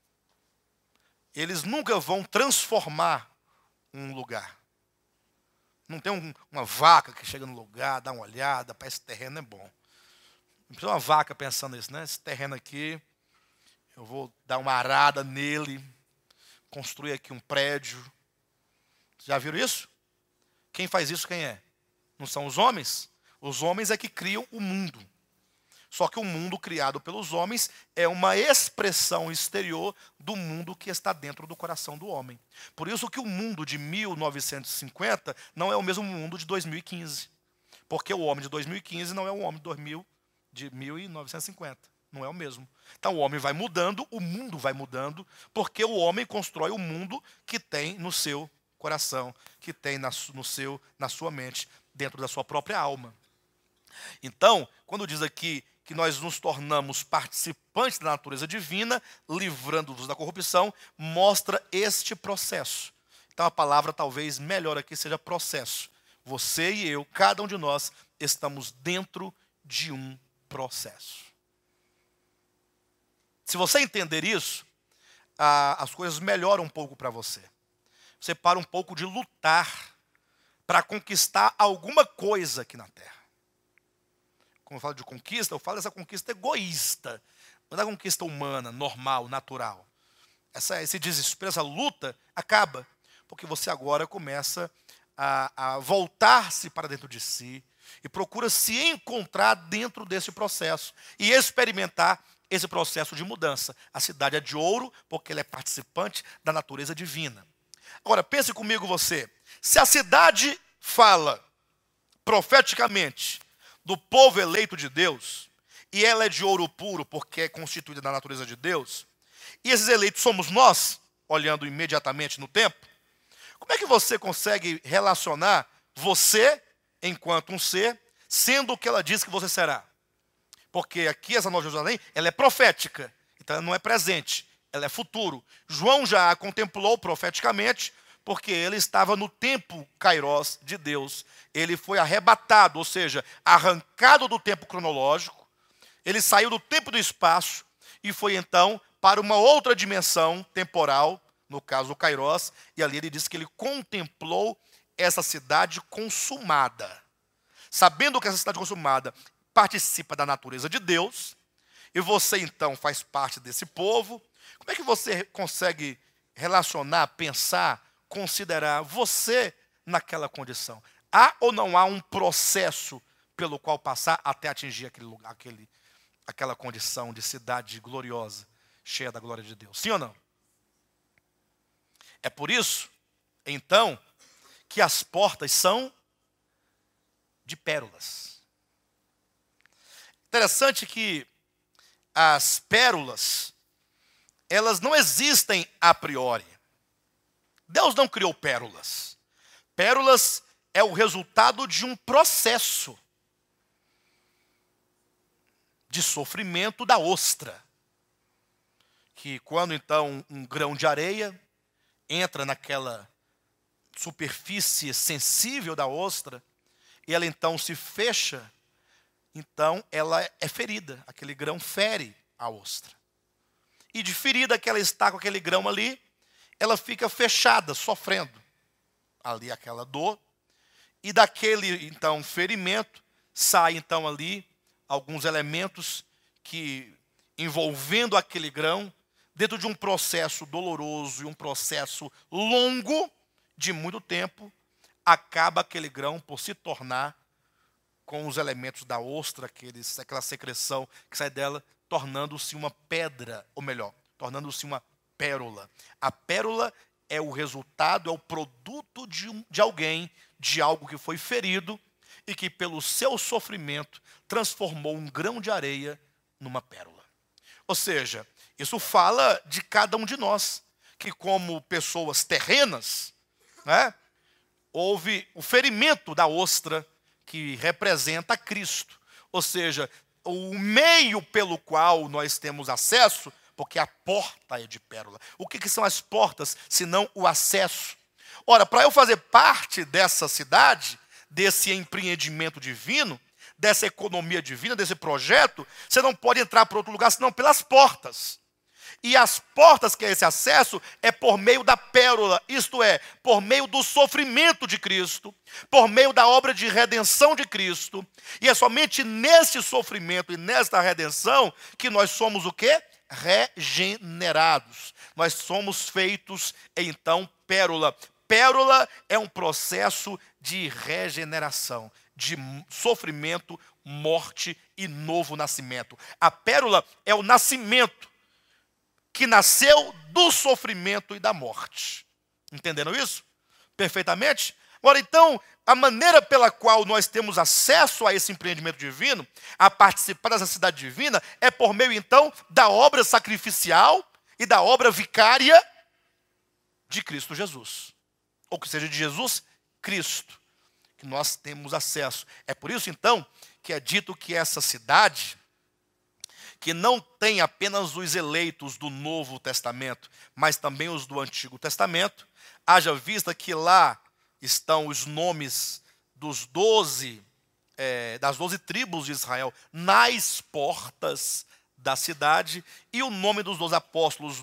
Eles nunca vão transformar um lugar. Não tem uma vaca que chega no lugar, dá uma olhada, para esse terreno é bom. Não precisa uma vaca pensando nisso, né? Esse terreno aqui, eu vou dar uma arada nele, construir aqui um prédio. Já viram isso? Quem faz isso, quem é? Não são os homens? Os homens é que criam o mundo. Só que o mundo criado pelos homens é uma expressão exterior do mundo que está dentro do coração do homem. Por isso que o mundo de 1950 não é o mesmo mundo de 2015. Porque o homem de 2015 não é o homem de 1950. Não é o mesmo. Então o homem vai mudando, o mundo vai mudando, porque o homem constrói o mundo que tem no seu coração, que tem na sua mente, dentro da sua própria alma. Então, quando diz aqui que nós nos tornamos participantes da natureza divina, livrando-nos da corrupção, mostra este processo. Então a palavra talvez melhor aqui seja processo. você e eu, cada um de nós, estamos dentro de um processo. Se você entender isso, as coisas melhoram um pouco para você. Você para um pouco de lutar para conquistar alguma coisa aqui na terra. Quando eu falo de conquista, eu falo dessa conquista egoísta, não da conquista humana, normal, natural. Esse desespero, essa luta acaba, porque você agora começa a voltar-se para dentro de si e procura se encontrar dentro desse processo e experimentar esse processo de mudança. A cidade é de ouro porque ela é participante da natureza divina. Agora, pense comigo você, se a cidade fala profeticamente do povo eleito de Deus, e ela é de ouro puro porque é constituída da natureza de Deus, e esses eleitos somos nós, olhando imediatamente no tempo, como é que você consegue relacionar você, enquanto um ser, sendo o que ela diz que você será? Porque aqui essa Nova Jerusalém, ela é profética, então ela não é presente, ela é futuro. João já a contemplou profeticamente, porque ele estava no tempo kairos de Deus. Ele foi arrebatado, ou seja, arrancado do tempo cronológico. Ele saiu do tempo e do espaço e foi então para uma outra dimensão temporal, no caso o kairos, e ali ele diz que ele contemplou essa cidade consumada. Sabendo que essa cidade consumada participa da natureza de Deus, e você então faz parte desse povo, como é que você consegue relacionar, pensar, considerar você naquela condição? Há ou não há um processo pelo qual passar até atingir aquele lugar, aquela condição de cidade gloriosa, cheia da glória de Deus? Sim ou não? É por isso, então, que as portas são de pérolas. Interessante que as pérolas, elas não existem a priori. Deus não criou pérolas. Pérolas é o resultado de um processo de sofrimento da ostra. Que quando então um grão de areia entra naquela superfície sensível da ostra, e ela então se fecha, então ela é ferida. Aquele grão fere a ostra. E de ferida que ela está com aquele grão ali, ela fica fechada, sofrendo ali aquela dor, e daquele então ferimento sai então ali alguns elementos que, envolvendo aquele grão, dentro de um processo doloroso e um processo longo de muito tempo, acaba aquele grão por se tornar, com os elementos da ostra, aquela secreção que sai dela, tornando-se uma pedra, ou melhor, tornando-se uma pérola. A pérola é o resultado, é o produto de alguém, de algo que foi ferido e que pelo seu sofrimento transformou um grão de areia numa pérola. Ou seja, isso fala de cada um de nós, que como pessoas terrenas, né, houve o ferimento da ostra que representa Cristo. Ou seja, o meio pelo qual nós temos acesso, porque a porta é de pérola. O que são as portas, senão o acesso? Ora, para eu fazer parte dessa cidade, desse empreendimento divino, dessa economia divina, desse projeto, você não pode entrar por outro lugar, senão pelas portas. E as portas, que é esse acesso, é por meio da pérola, isto é, por meio do sofrimento de Cristo, por meio da obra de redenção de Cristo. E é somente nesse sofrimento e nesta redenção que nós somos o quê? Regenerados. Nós somos feitos, então, pérola. Pérola é um processo de regeneração, de sofrimento, morte e novo nascimento. A pérola é o nascimento que nasceu do sofrimento e da morte. Entenderam isso? Perfeitamente? Agora, então, a maneira pela qual nós temos acesso a esse empreendimento divino, a participar dessa cidade divina, é por meio, então, da obra sacrificial e da obra vicária de Cristo Jesus. Ou que seja, de Jesus Cristo, que nós temos acesso. É por isso, então, que é dito que essa cidade, que não tem apenas os eleitos do Novo Testamento, mas também os do Antigo Testamento, haja vista que lá estão os nomes das 12 tribos de Israel nas portas da cidade, e o nome dos 12 apóstolos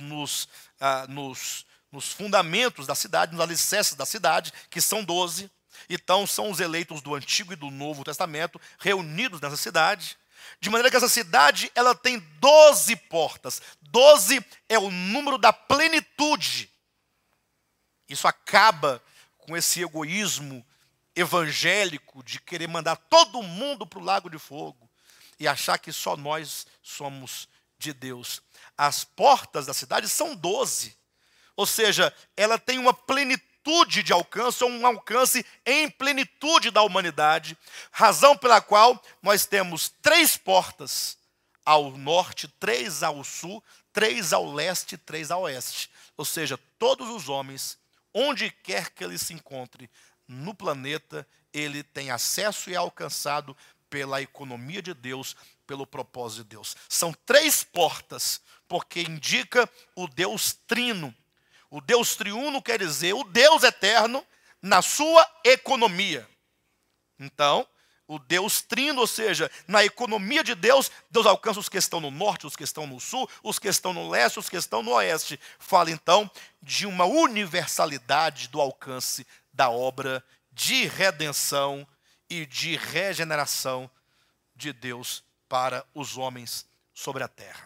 nos fundamentos da cidade, nos alicerces da cidade, que são 12. Então são os eleitos do Antigo e do Novo Testamento reunidos nessa cidade, de maneira que essa cidade ela tem 12 portas. 12 é o número da plenitude. Isso acaba com esse egoísmo evangélico de querer mandar todo mundo para o lago de fogo e achar que só nós somos de Deus. As portas da cidade são 12, ou seja, ela tem uma plenitude de alcance, ou um alcance em plenitude da humanidade, razão pela qual nós temos 3 portas ao norte, 3 ao sul, 3 ao leste, 3 ao oeste, ou seja, todos os homens, onde quer que ele se encontre no planeta, ele tem acesso e é alcançado pela economia de Deus, pelo propósito de Deus. São 3 portas, porque indica o Deus trino. O Deus triuno quer dizer o Deus eterno na sua economia. Então, o Deus trino, ou seja, na economia de Deus, Deus alcança os que estão no norte, os que estão no sul, os que estão no leste, os que estão no oeste. Fala então de uma universalidade do alcance da obra de redenção e de regeneração de Deus para os homens sobre a terra.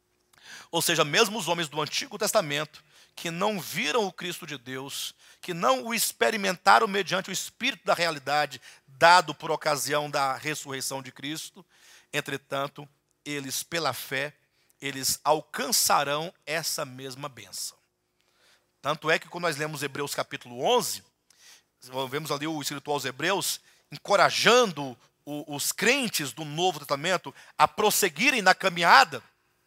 Ou seja, mesmo os homens do Antigo Testamento, que não viram o Cristo de Deus, que não o experimentaram mediante o Espírito da realidade, dado por ocasião da ressurreição de Cristo, entretanto, eles, pela fé, eles alcançarão essa mesma bênção. Tanto é que quando nós lemos Hebreus capítulo 11, vemos ali o escritor aos Hebreus, encorajando os crentes do Novo Testamento a prosseguirem na caminhada.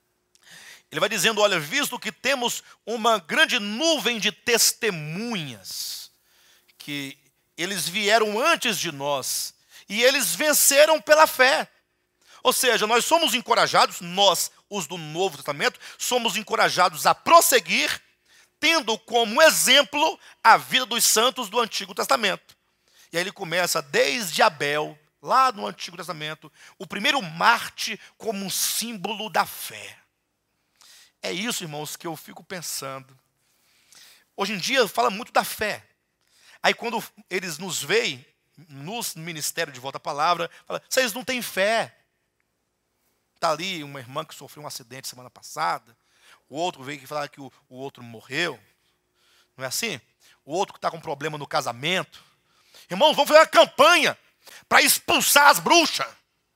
Ele vai dizendo, olha, visto que temos uma grande nuvem de testemunhas, que eles vieram antes de nós, e eles venceram pela fé. Ou seja, nós somos encorajados, nós, os do Novo Testamento, somos encorajados a prosseguir, tendo como exemplo a vida dos santos do Antigo Testamento. E aí ele começa desde Abel, lá no Antigo Testamento, o primeiro mártir como um símbolo da fé. É isso, irmãos, que eu fico pensando. Hoje em dia fala muito da fé. Aí quando eles nos veem, nos ministérios de Volta à Palavra, fala, vocês não têm fé. Está ali uma irmã que sofreu um acidente semana passada, o outro veio que falar que o outro morreu. Não é assim? O outro que está com problema no casamento. Irmãos, vamos fazer uma campanha para expulsar as bruxas.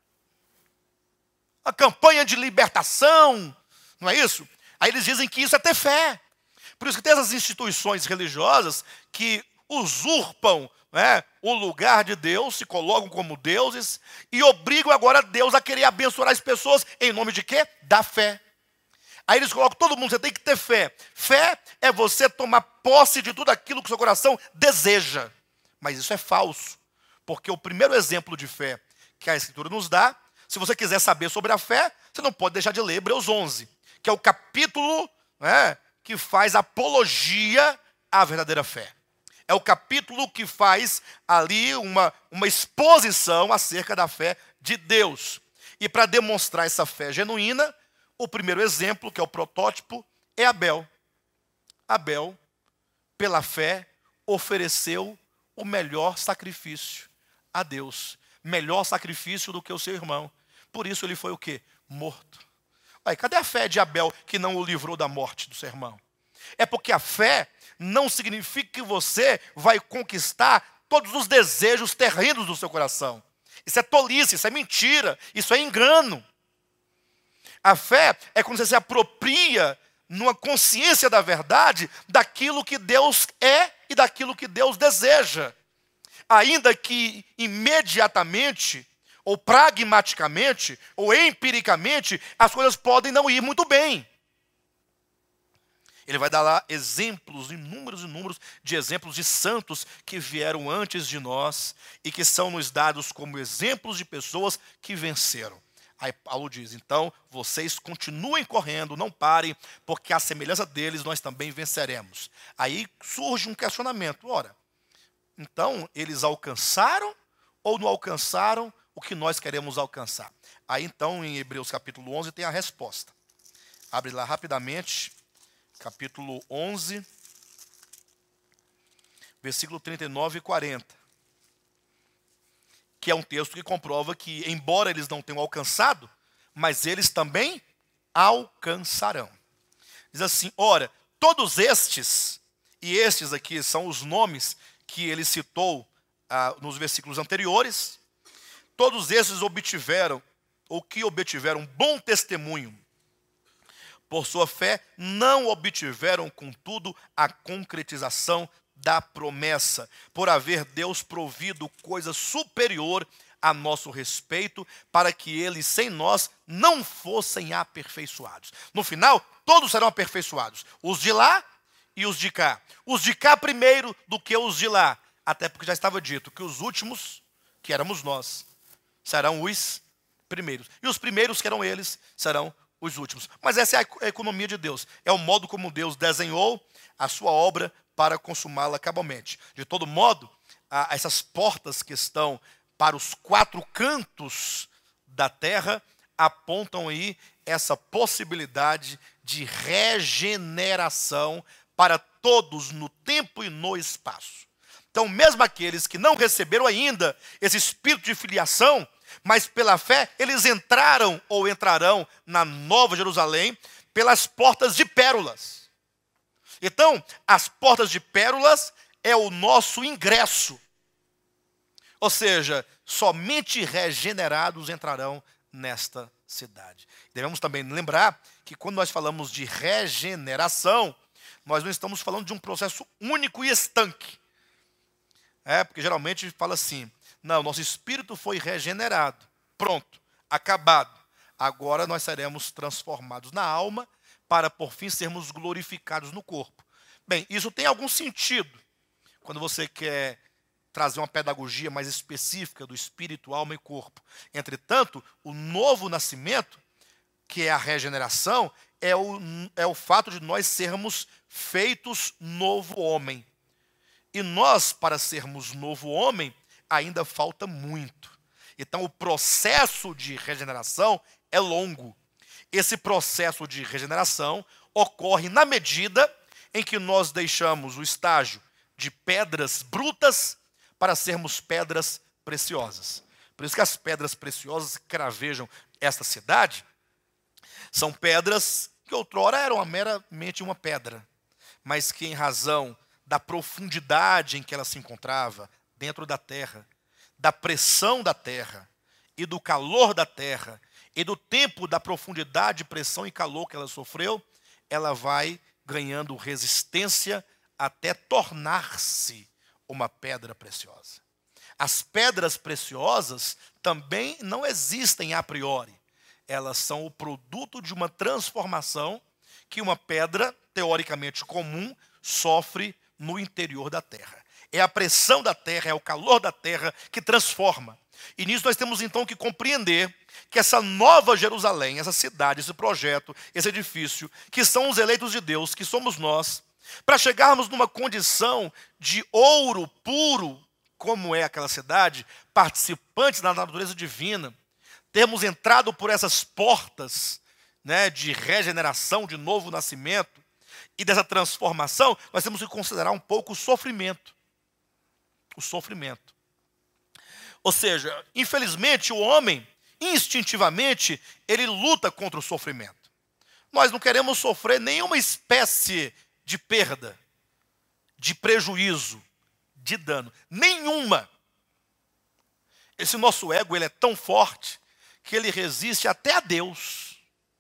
Uma campanha de libertação. Não é isso? Aí eles dizem que isso é ter fé. Por isso que tem essas instituições religiosas que usurpam, né, o lugar de Deus, se colocam como deuses e obrigam agora Deus a querer abençoar as pessoas em nome de quê? Da fé. Aí eles colocam todo mundo, você tem que ter fé. Fé é você tomar posse de tudo aquilo que o seu coração deseja. Mas isso é falso. Porque o primeiro exemplo de fé que a Escritura nos dá, se você quiser saber sobre a fé, você não pode deixar de ler Hebreus 11, que é o capítulo, né, que faz apologia à verdadeira fé. É o capítulo que faz ali uma exposição acerca da fé de Deus. E para demonstrar essa fé genuína, o primeiro exemplo, que é o protótipo, é Abel. Abel, pela fé, ofereceu o melhor sacrifício a Deus. Melhor sacrifício do que o seu irmão. Por isso ele foi o quê? Morto. Aí, cadê a fé de Abel que não o livrou da morte do seu irmão? É porque a fé não significa que você vai conquistar todos os desejos terrenos do seu coração. Isso é tolice, isso é mentira, isso é engano. A fé é quando você se apropria, numa consciência da verdade, daquilo que Deus é e daquilo que Deus deseja. Ainda que imediatamente, ou pragmaticamente, ou empiricamente, as coisas podem não ir muito bem. Ele vai dar lá exemplos, inúmeros de exemplos de santos que vieram antes de nós e que são nos dados como exemplos de pessoas que venceram. Aí Paulo diz, então, vocês continuem correndo, não parem, porque à semelhança deles nós também venceremos. Aí surge um questionamento, ora, então eles alcançaram ou não alcançaram o que nós queremos alcançar? Aí então, em Hebreus capítulo 11, tem a resposta. Abre lá rapidamente, capítulo 11, versículo 39 e 40. Que é um texto que comprova que, embora eles não tenham alcançado, mas eles também alcançarão. Diz assim: ora, todos estes, e estes aqui são os nomes que ele citou nos versículos anteriores, todos esses obtiveram bom testemunho. Por sua fé, não obtiveram, contudo, a concretização da promessa, por haver Deus provido coisa superior a nosso respeito, para que eles, sem nós, não fossem aperfeiçoados. No final, todos serão aperfeiçoados, os de lá e os de cá. Os de cá primeiro do que os de lá, até porque já estava dito que os últimos, que éramos nós, serão os primeiros. E os primeiros, que eram eles, serão os últimos. Mas essa é a economia de Deus. É o modo como Deus desenhou a sua obra para consumá-la cabalmente. De todo modo, essas portas que estão para os 4 cantos da terra apontam aí essa possibilidade de regeneração para todos no tempo e no espaço. Então, mesmo aqueles que não receberam ainda esse espírito de filiação, mas pela fé, eles entraram ou entrarão na Nova Jerusalém pelas portas de pérolas. Então, as portas de pérolas é o nosso ingresso. Ou seja, somente regenerados entrarão nesta cidade. Devemos também lembrar que quando nós falamos de regeneração, nós não estamos falando de um processo único e estanque. Porque geralmente fala assim: não, nosso espírito foi regenerado, pronto, acabado. Agora nós seremos transformados na alma para por fim sermos glorificados no corpo. Bem, isso tem algum sentido quando você quer trazer uma pedagogia mais específica do espírito, alma e corpo. Entretanto, o novo nascimento, que é a regeneração, é o fato de nós sermos feitos novo homem. E nós, para sermos novo homem, ainda falta muito. Então, o processo de regeneração é longo. Esse processo de regeneração ocorre na medida em que nós deixamos o estágio de pedras brutas para sermos pedras preciosas. Por isso que as pedras preciosas que cravejam esta cidade são pedras que outrora eram meramente uma pedra, mas que em razão da profundidade em que ela se encontrava, dentro da terra, da pressão da terra e do calor da terra e do tempo da profundidade, pressão e calor que ela sofreu, ela vai ganhando resistência até tornar-se uma pedra preciosa. As pedras preciosas também não existem a priori. Elas são o produto de uma transformação que uma pedra, teoricamente comum, sofre no interior da terra. É a pressão da terra, é o calor da terra que transforma. E nisso nós temos então que compreender que essa nova Jerusalém, essa cidade, esse projeto, esse edifício, que são os eleitos de Deus, que somos nós, para chegarmos numa condição de ouro puro, como é aquela cidade, participantes da natureza divina, termos entrado por essas portas, de regeneração, de novo nascimento, e dessa transformação, nós temos que considerar um pouco o sofrimento. O sofrimento. Ou seja, infelizmente o homem, instintivamente, ele luta contra o sofrimento. Nós não queremos sofrer nenhuma espécie de perda, de prejuízo, de dano. Nenhuma. Esse nosso ego, ele é tão forte que ele resiste até a Deus.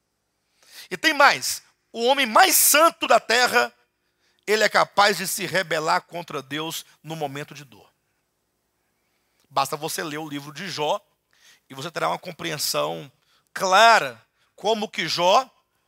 E tem mais. O homem mais santo da terra, ele é capaz de se rebelar contra Deus no momento de dor. Basta você ler o livro de Jó e você terá uma compreensão clara como que Jó,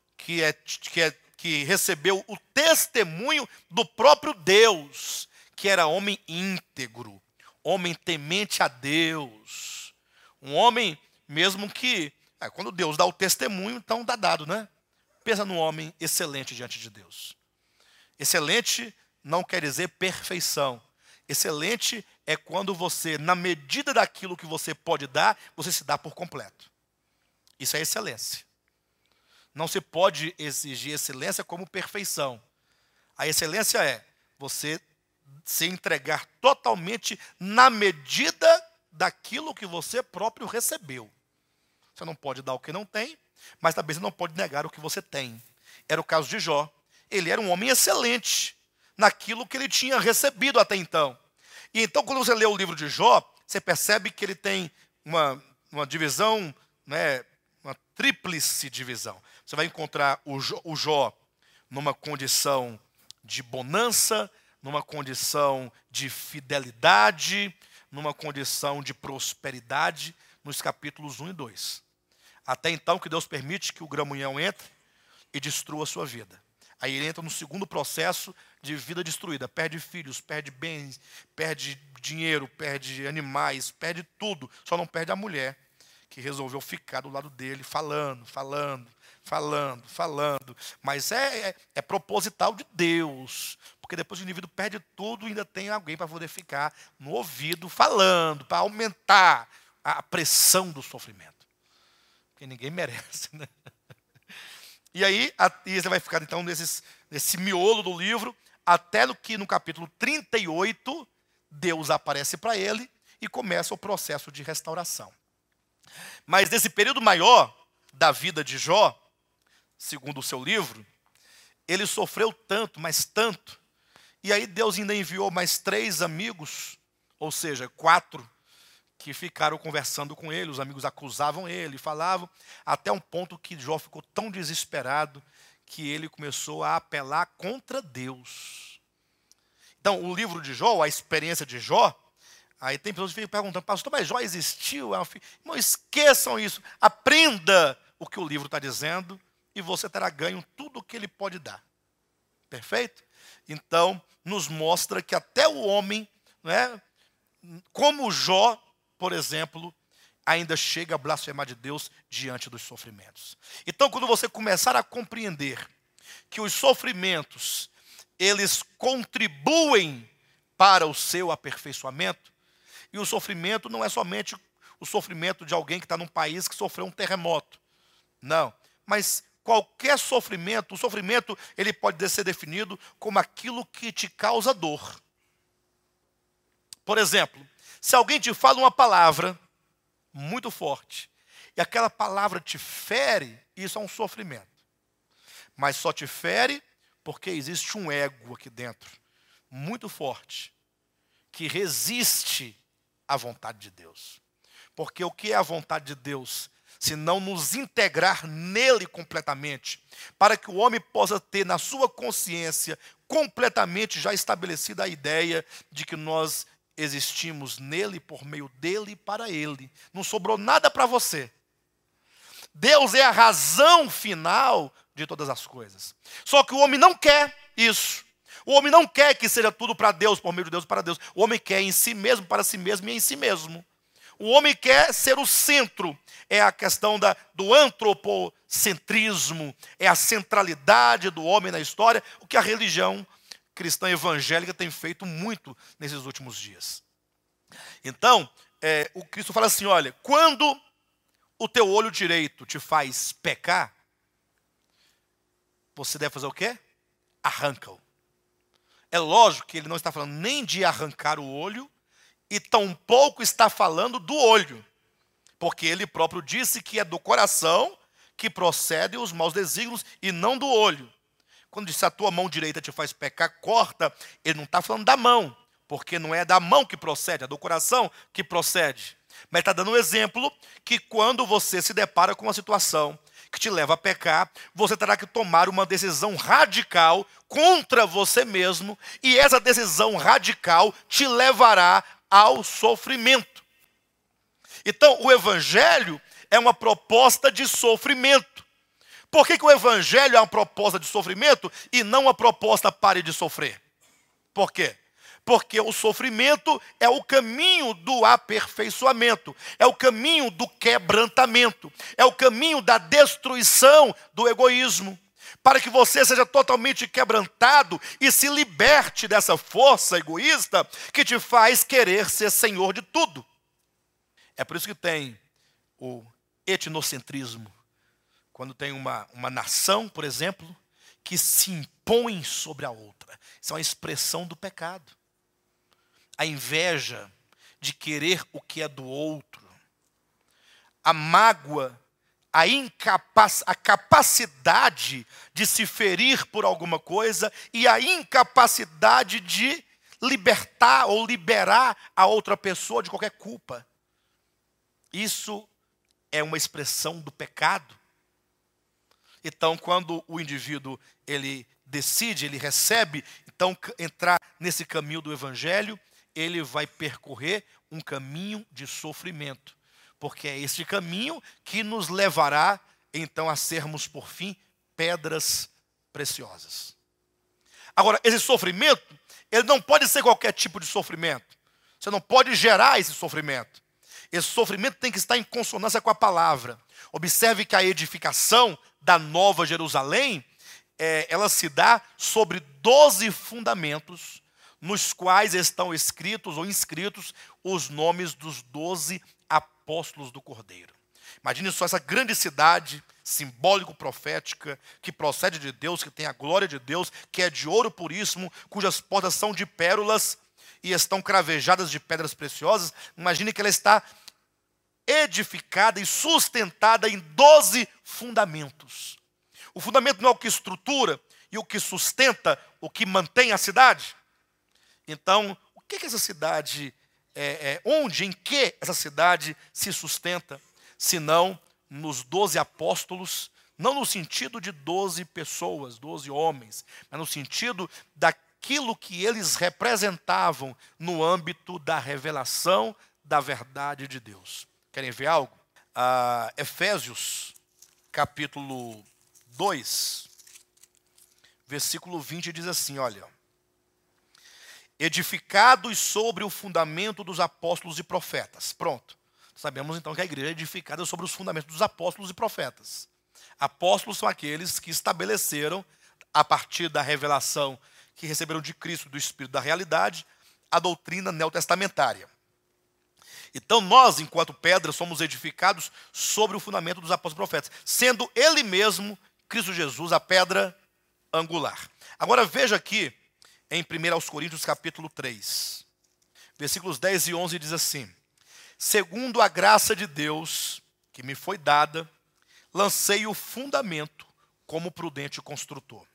que recebeu o testemunho do próprio Deus, que era homem íntegro, homem temente a Deus, um homem mesmo que, quando Deus dá o testemunho, então está dado, né? Pensa num homem excelente diante de Deus. Excelente não quer dizer perfeição. Excelente é quando você, na medida daquilo que você pode dar, você se dá por completo. Isso é excelência. Não se pode exigir excelência como perfeição. A excelência é você se entregar totalmente na medida daquilo que você próprio recebeu. Você não pode dar o que não tem, mas também você não pode negar o que você tem. Era o caso de Jó. Ele era um homem excelente naquilo que ele tinha recebido até então. E então, quando você lê o livro de Jó, você percebe que ele tem uma divisão, né, uma tríplice divisão. Você vai encontrar o Jó numa condição de bonança, numa condição de fidelidade, numa condição de prosperidade, nos capítulos 1 e 2. Até então que Deus permite que o gramunhão entre e destrua a sua vida. Aí ele entra no segundo processo de vida destruída. Perde filhos, perde bens, perde dinheiro, perde animais, perde tudo. Só não perde a mulher, que resolveu ficar do lado dele, falando. Mas é proposital de Deus. Porque depois o indivíduo perde tudo, ainda tem alguém para poder ficar no ouvido falando, para aumentar a pressão do sofrimento. Porque ninguém merece, né? E aí você vai ficar então nesse miolo do livro, até que no capítulo 38, Deus aparece para ele e começa o processo de restauração. Mas nesse período maior da vida de Jó, segundo o seu livro, ele sofreu tanto, mas tanto, e aí Deus ainda enviou mais 3 amigos, ou seja, 4, que ficaram conversando com ele. Os amigos acusavam ele, falavam, até um ponto que Jó ficou tão desesperado que ele começou a apelar contra Deus. Então, o livro de Jó, a experiência de Jó, aí tem pessoas que ficam perguntando, pastor, mas Jó existiu? Não esqueçam isso, aprenda o que o livro está dizendo e você terá ganho tudo o que ele pode dar. Perfeito? Então, nos mostra que até o homem, né, como Jó, por exemplo, ainda chega a blasfemar de Deus diante dos sofrimentos. Então, quando você começar a compreender que os sofrimentos, eles contribuem para o seu aperfeiçoamento, e o sofrimento não é somente o sofrimento de alguém que está num país que sofreu um terremoto. Não, mas qualquer sofrimento, o sofrimento ele pode ser definido como aquilo que te causa dor. Por exemplo, se alguém te fala uma palavra muito forte, e aquela palavra te fere, isso é um sofrimento. Mas só te fere porque existe um ego aqui dentro, muito forte, que resiste à vontade de Deus. Porque o que é a vontade de Deus? Se não nos integrar nele completamente, para que o homem possa ter na sua consciência completamente já estabelecida a ideia de que nós existimos nele, por meio dele e para ele. Não sobrou nada para você. Deus é a razão final de todas as coisas. Só que o homem não quer isso. O homem não quer que seja tudo para Deus, por meio de Deus, para Deus. O homem quer em si mesmo, para si mesmo e em si mesmo. O homem quer ser o centro. É a questão do antropocentrismo, é a centralidade do homem na história, o que a religião cristã evangélica tem feito muito nesses últimos dias. Então, o Cristo fala assim, olha, quando o teu olho direito te faz pecar, você deve fazer o quê? Arranca-o. É lógico que ele não está falando nem de arrancar o olho, e tampouco está falando do olho, porque ele próprio disse que é do coração que procedem os maus desígnios e não do olho. Quando diz a tua mão direita te faz pecar, corta, ele não está falando da mão, porque não é da mão que procede, é do coração que procede. Mas está dando um exemplo que quando você se depara com uma situação que te leva a pecar, você terá que tomar uma decisão radical contra você mesmo, e essa decisão radical te levará ao sofrimento. Então, o evangelho é uma proposta de sofrimento. Por que o evangelho é uma proposta de sofrimento e não uma proposta pare de sofrer? Por quê? Porque o sofrimento é o caminho do aperfeiçoamento, é o caminho do quebrantamento, é o caminho da destruição do egoísmo. para que você seja totalmente quebrantado e se liberte dessa força egoísta que te faz querer ser senhor de tudo. É por isso que tem o etnocentrismo. Quando tem uma nação, por exemplo, que se impõe sobre a outra. Isso é uma expressão do pecado. A inveja de querer o que é do outro. A mágoa, a capacidade de se ferir por alguma coisa e a incapacidade de libertar ou liberar a outra pessoa de qualquer culpa. Isso é uma expressão do pecado. Então, quando o indivíduo ele decide, ele recebe, então entrar nesse caminho do evangelho, ele vai percorrer um caminho de sofrimento, porque é este caminho que nos levará então a sermos por fim pedras preciosas. Agora, esse sofrimento, ele não pode ser qualquer tipo de sofrimento. Você não pode gerar esse sofrimento. Esse sofrimento tem que estar em consonância com a palavra. Observe que a edificação da Nova Jerusalém, ela se dá sobre 12 fundamentos, nos quais estão escritos ou inscritos os nomes dos 12 apóstolos do Cordeiro. Imagine só essa grande cidade simbólico-profética, que procede de Deus, que tem a glória de Deus, que é de ouro puríssimo, cujas portas são de pérolas e estão cravejadas de pedras preciosas. Imagine que ela está edificada e sustentada em 12 fundamentos. O fundamento não é o que estrutura e o que sustenta, o que mantém a cidade. Então, o que essa cidade, onde, em que essa cidade se sustenta, senão nos 12 apóstolos, não no sentido de 12 pessoas, 12 homens, mas no sentido daquilo que eles representavam no âmbito da revelação da verdade de Deus. Querem ver algo? Efésios, capítulo 2, versículo 20, diz assim, olha: edificados sobre o fundamento dos apóstolos e profetas. Pronto. Sabemos então que a igreja é edificada sobre os fundamentos dos apóstolos e profetas. Apóstolos são aqueles que estabeleceram, a partir da revelação que receberam de Cristo, do Espírito da realidade, a doutrina neotestamentária. Então nós, enquanto pedras, somos edificados sobre o fundamento dos apóstolos e profetas, sendo Ele mesmo, Cristo Jesus, a pedra angular. Agora veja aqui, em 1 Coríntios capítulo 3, versículos 10 e 11, diz assim: segundo a graça de Deus que me foi dada, lancei o fundamento como prudente construtor.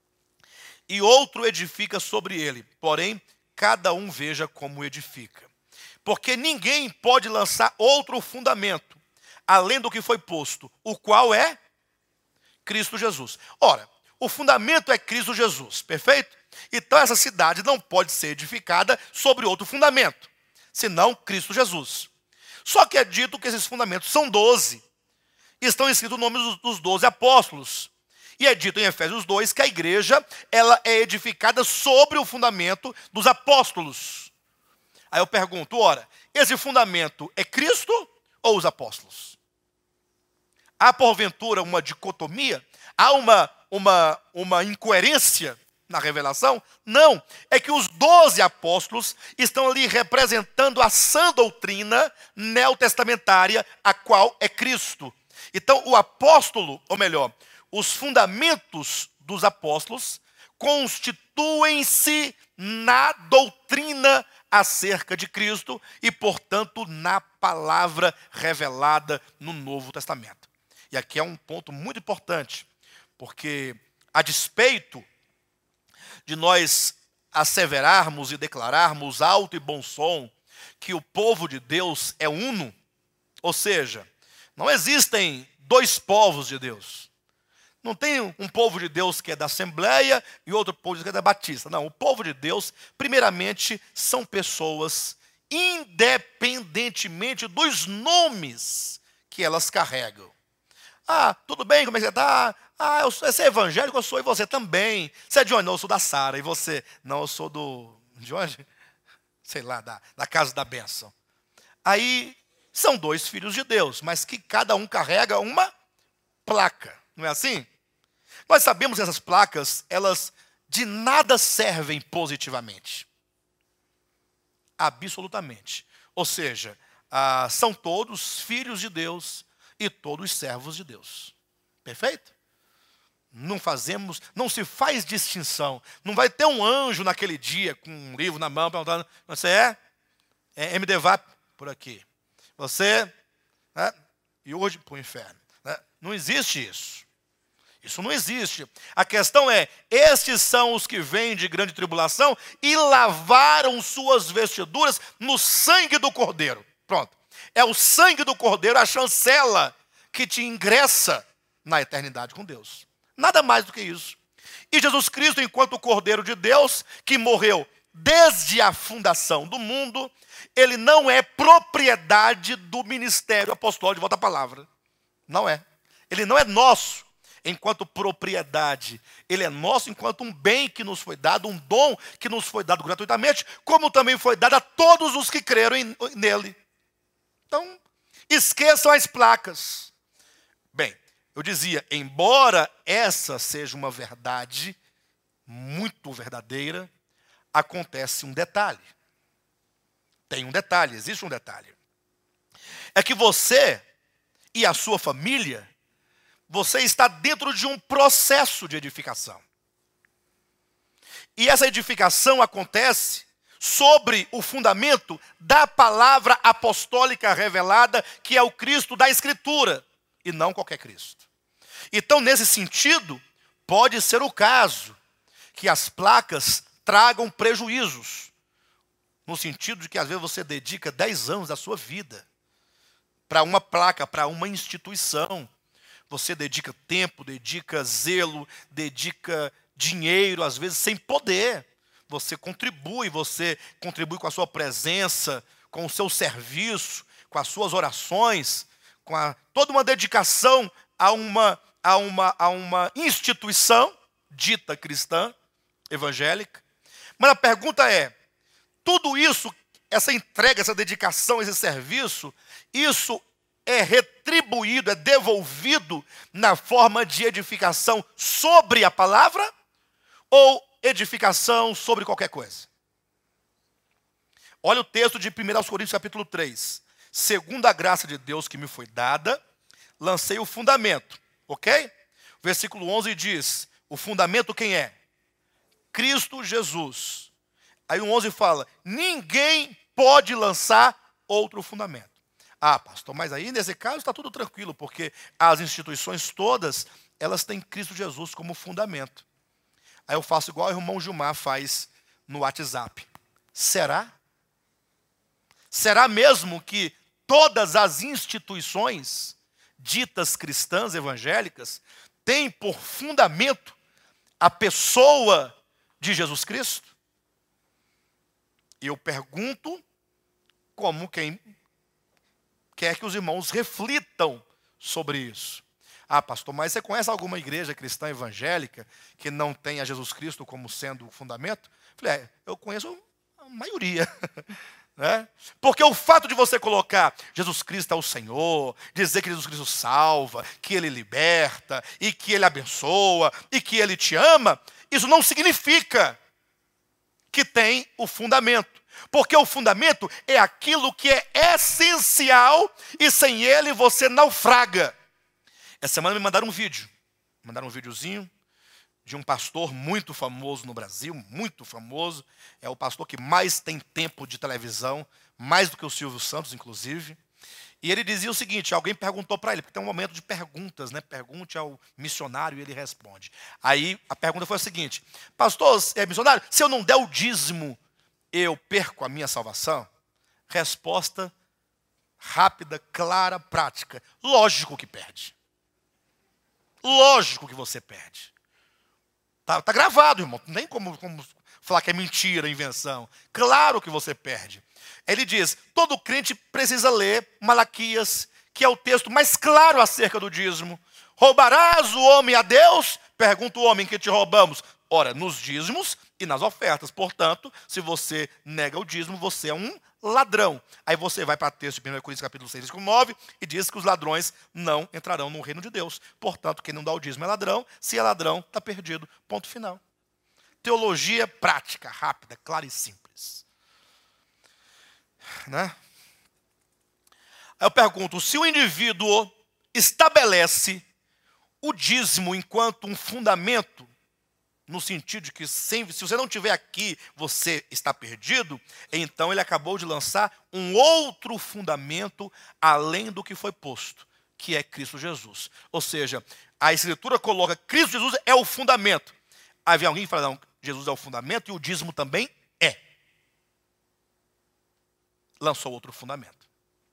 E outro edifica sobre ele, porém, cada um veja como edifica. Porque ninguém pode lançar outro fundamento, além do que foi posto, o qual é Cristo Jesus. Ora, o fundamento é Cristo Jesus, perfeito? Então essa cidade não pode ser edificada sobre outro fundamento, senão Cristo Jesus. Só que é dito que esses fundamentos são 12, e estão escritos o nome dos 12 apóstolos. E é dito em Efésios 2 que a igreja ela é edificada sobre o fundamento dos apóstolos. Aí eu pergunto, ora, esse fundamento é Cristo ou os apóstolos? Há porventura uma dicotomia? Há uma incoerência na revelação? Não, é que os 12 apóstolos estão ali representando a sã doutrina neotestamentária, a qual é Cristo. Então o apóstolo, ou melhor, os fundamentos dos apóstolos constituem-se na doutrina acerca de Cristo e, portanto, na palavra revelada no Novo Testamento. E aqui é um ponto muito importante, porque a despeito de nós asseverarmos e declararmos alto e bom som que o povo de Deus é uno, ou seja, não existem dois povos de Deus. Não tem um povo de Deus que é da Assembleia e outro povo de Deus que é da Batista. Não, o povo de Deus, primeiramente, são pessoas independentemente dos nomes que elas carregam. Ah, tudo bem, como é que você está? Ah, você é evangélico, eu sou, e você também. Você é de onde? Não, eu sou da Sara. E você? Não, eu sou de onde? Sei lá, da Casa da Bênção. Aí, são dois filhos de Deus, mas que cada um carrega uma placa. Não é assim? Nós sabemos que essas placas, elas de nada servem positivamente. Absolutamente. Ou seja, são todos filhos de Deus e todos servos de Deus. Perfeito? Não se faz distinção. Não vai ter um anjo naquele dia com um livro na mão perguntando: você é MDVAP por aqui. Você, né? E hoje para o inferno. Né? Não existe isso. Isso não existe. A questão é: estes são os que vêm de grande tribulação e lavaram suas vestiduras no sangue do Cordeiro. Pronto. É o sangue do Cordeiro a chancela que te ingressa na eternidade com Deus. Nada mais do que isso. E Jesus Cristo, enquanto o Cordeiro de Deus, que morreu desde a fundação do mundo, ele não é propriedade do ministério apostólico, de volta à palavra. Não é. Ele não é nosso enquanto propriedade. Ele é nosso enquanto um bem que nos foi dado, um dom que nos foi dado gratuitamente, como também foi dado a todos os que creram nele. Então, esqueçam as placas. Bem, eu dizia, embora essa seja uma verdade muito verdadeira, acontece um detalhe. Tem um detalhe, existe um detalhe. É que você e a sua família, você está dentro de um processo de edificação. E essa edificação acontece sobre o fundamento da palavra apostólica revelada, que é o Cristo da Escritura, e não qualquer Cristo. Então, nesse sentido, pode ser o caso que as placas tragam prejuízos, no sentido de que às vezes você dedica 10 anos da sua vida para uma placa, para uma instituição. Você dedica tempo, dedica zelo, dedica dinheiro, às vezes sem poder. Você contribui com a sua presença, com o seu serviço, com as suas orações, com toda uma dedicação a uma instituição dita cristã, evangélica. Mas a pergunta é: tudo isso, essa entrega, essa dedicação, esse serviço, isso é retribuído, é devolvido na forma de edificação sobre a palavra ou edificação sobre qualquer coisa? Olha o texto de 1 Coríntios capítulo 3. Segundo a graça de Deus que me foi dada, lancei o fundamento, ok? Versículo 11 diz: o fundamento quem é? Cristo Jesus. Aí o 11 fala: ninguém pode lançar outro fundamento. Ah, pastor, mas aí nesse caso está tudo tranquilo, porque as instituições todas, elas têm Cristo Jesus como fundamento. Aí eu faço igual o irmão Gilmar faz no WhatsApp. Será? Será mesmo que todas as instituições ditas cristãs, evangélicas, têm por fundamento a pessoa de Jesus Cristo? E eu pergunto, como quem quer que os irmãos reflitam sobre isso. Ah, pastor, mas você conhece alguma igreja cristã evangélica que não tem a Jesus Cristo como sendo o fundamento? Falei, eu conheço a maioria. Né? Porque o fato de você colocar Jesus Cristo é o Senhor, dizer que Jesus Cristo salva, que Ele liberta, e que Ele abençoa, e que Ele te ama, isso não significa que tem o fundamento. Porque o fundamento é aquilo que é essencial e sem ele você naufraga. Essa semana me mandaram um vídeo. Mandaram um videozinho de um pastor muito famoso no Brasil, muito famoso. É o pastor que mais tem tempo de televisão, mais do que o Silvio Santos, inclusive. E ele dizia o seguinte: alguém perguntou para ele, porque tem um momento de perguntas, né? Pergunte ao missionário e ele responde. Aí a pergunta foi a seguinte: pastor, missionário, se eu não der o dízimo, eu perco a minha salvação? Resposta rápida, clara, prática. Lógico que perde. Lógico que você perde. Tá gravado, irmão. Nem como falar que é mentira, invenção. Claro que você perde. Ele diz: todo crente precisa ler Malaquias, que é o texto mais claro acerca do dízimo. Roubarás o homem a Deus? Pergunta o homem: que te roubamos? Ora, nos dízimos e nas ofertas. Portanto, se você nega o dízimo, você é um ladrão. Aí você vai para o texto de 1 Coríntios capítulo 6, versículo 9, e diz que os ladrões não entrarão no reino de Deus. Portanto, quem não dá o dízimo é ladrão, se é ladrão, está perdido. Ponto final. Teologia prática, rápida, clara e simples. Né? Aí eu pergunto, se o indivíduo estabelece o dízimo enquanto um fundamento, no sentido de que se você não estiver aqui, você está perdido, então ele acabou de lançar um outro fundamento além do que foi posto, que é Cristo Jesus. Ou seja, a Escritura coloca Cristo Jesus é o fundamento. Aí vem alguém que fala, não, Jesus é o fundamento e o dízimo também é. Lançou outro fundamento.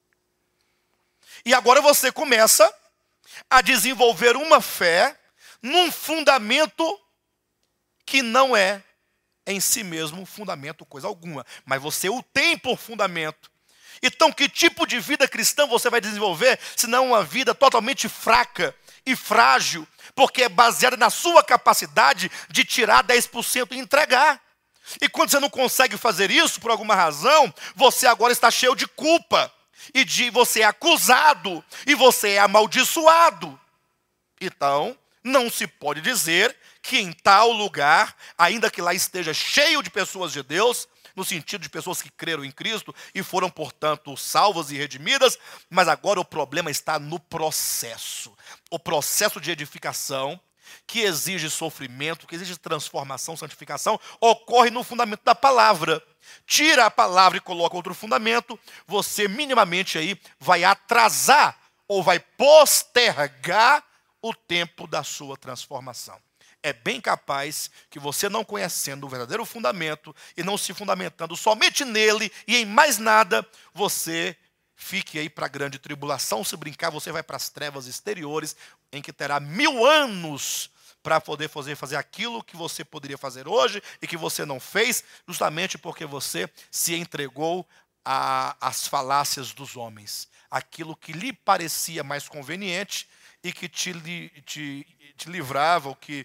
E agora você começa a desenvolver uma fé num fundamento que não é em si mesmo fundamento coisa alguma, mas você o tem por fundamento. Então, que tipo de vida cristã você vai desenvolver, se não uma vida totalmente fraca e frágil, porque é baseada na sua capacidade de tirar 10% e entregar. E quando você não consegue fazer isso, por alguma razão, você agora está cheio de culpa, e você é acusado, e você é amaldiçoado. Então, não se pode dizer que em tal lugar, ainda que lá esteja cheio de pessoas de Deus, no sentido de pessoas que creram em Cristo e foram, portanto, salvas e redimidas, mas agora o problema está no processo. O processo de edificação, que exige sofrimento, que exige transformação, santificação, ocorre no fundamento da palavra. Tira a palavra e coloca outro fundamento, você minimamente aí vai atrasar ou vai postergar o tempo da sua transformação. É bem capaz que você, não conhecendo o verdadeiro fundamento e não se fundamentando somente nele e em mais nada, você fique aí para a grande tribulação. Se brincar, você vai para as trevas exteriores, em que terá 1000 anos para poder fazer aquilo que você poderia fazer hoje e que você não fez, justamente porque você se entregou às falácias dos homens. Aquilo que lhe parecia mais conveniente e que te livrava, ou que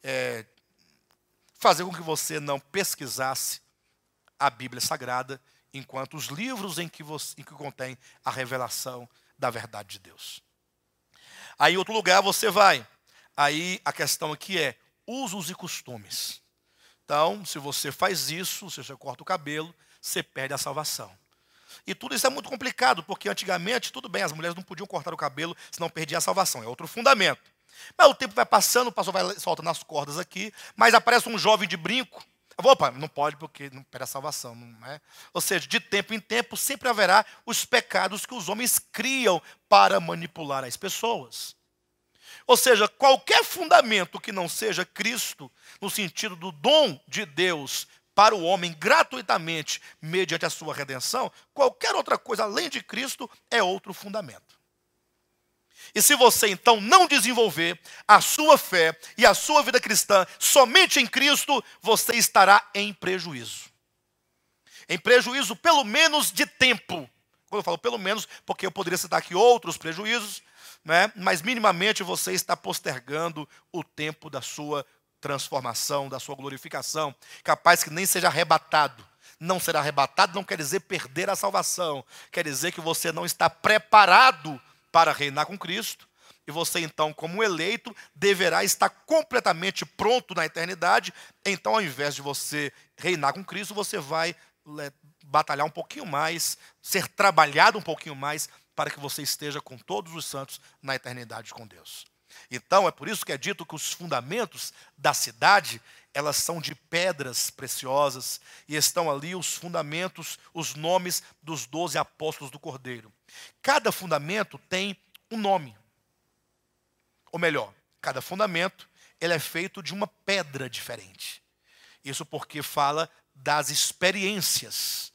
fazia com que você não pesquisasse a Bíblia Sagrada, enquanto os livros em que contém a revelação da verdade de Deus. Aí em outro lugar você vai. Aí a questão aqui é usos e costumes. Então, se você faz isso, se você corta o cabelo, você perde a salvação. E tudo isso é muito complicado, porque antigamente, tudo bem, as mulheres não podiam cortar o cabelo, senão perdia a salvação. É outro fundamento. Mas o tempo vai passando, o pastor vai soltando as cordas aqui, mas aparece um jovem de brinco. Opa, não pode porque não perde a salvação. Não é? Ou seja, de tempo em tempo sempre haverá os pecados que os homens criam para manipular as pessoas. Ou seja, qualquer fundamento que não seja Cristo, no sentido do dom de Deus para o homem gratuitamente, mediante a sua redenção, qualquer outra coisa além de Cristo é outro fundamento. E se você então não desenvolver a sua fé e a sua vida cristã somente em Cristo, você estará em prejuízo. Em prejuízo pelo menos de tempo. Quando eu falo pelo menos, porque eu poderia citar aqui outros prejuízos, né? Mas minimamente você está postergando o tempo da sua transformação, da sua glorificação, capaz que nem seja arrebatado. Não será arrebatado não quer dizer perder a salvação, quer dizer que você não está preparado para reinar com Cristo, e você então, como eleito, deverá estar completamente pronto na eternidade. Então, ao invés de você reinar com Cristo, você vai batalhar um pouquinho mais, ser trabalhado um pouquinho mais, para que você esteja com todos os santos na eternidade com Deus. Então, é por isso que é dito que os fundamentos da cidade, elas são de pedras preciosas, e estão ali os fundamentos, os nomes dos 12 apóstolos do Cordeiro. Cada fundamento tem um nome. Ou melhor, cada fundamento ele é feito de uma pedra diferente. Isso porque fala das experiências.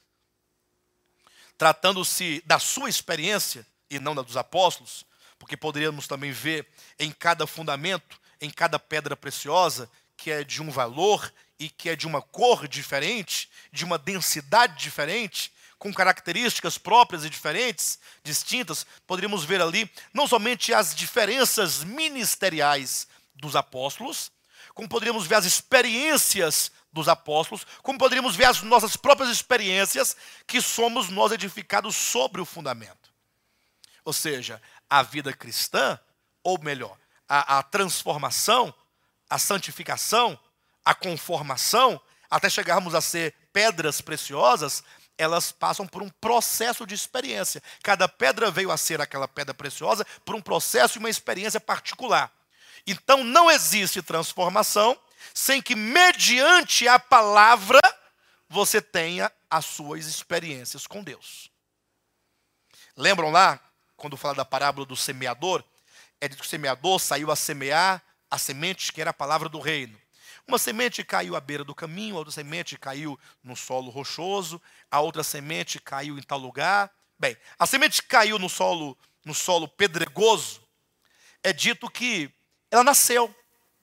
Tratando-se da sua experiência e não da dos apóstolos, porque poderíamos também ver em cada fundamento, em cada pedra preciosa, que é de um valor e que é de uma cor diferente, de uma densidade diferente, com características próprias e diferentes, distintas, poderíamos ver ali não somente as diferenças ministeriais dos apóstolos, como poderíamos ver as experiências dos apóstolos, como poderíamos ver as nossas próprias experiências, que somos nós edificados sobre o fundamento. Ou seja, a vida cristã, ou melhor, a transformação, a santificação, a conformação, até chegarmos a ser pedras preciosas, elas passam por um processo de experiência. Cada pedra veio a ser aquela pedra preciosa por um processo e uma experiência particular. Então não existe transformação sem que, mediante a palavra, você tenha as suas experiências com Deus. Lembram lá, quando fala da parábola do semeador? É dito que o semeador saiu a semear a semente que era a palavra do reino. Uma semente caiu à beira do caminho, a outra semente caiu no solo rochoso, a outra semente caiu em tal lugar. Bem, a semente que caiu no solo pedregoso, é dito que ela nasceu.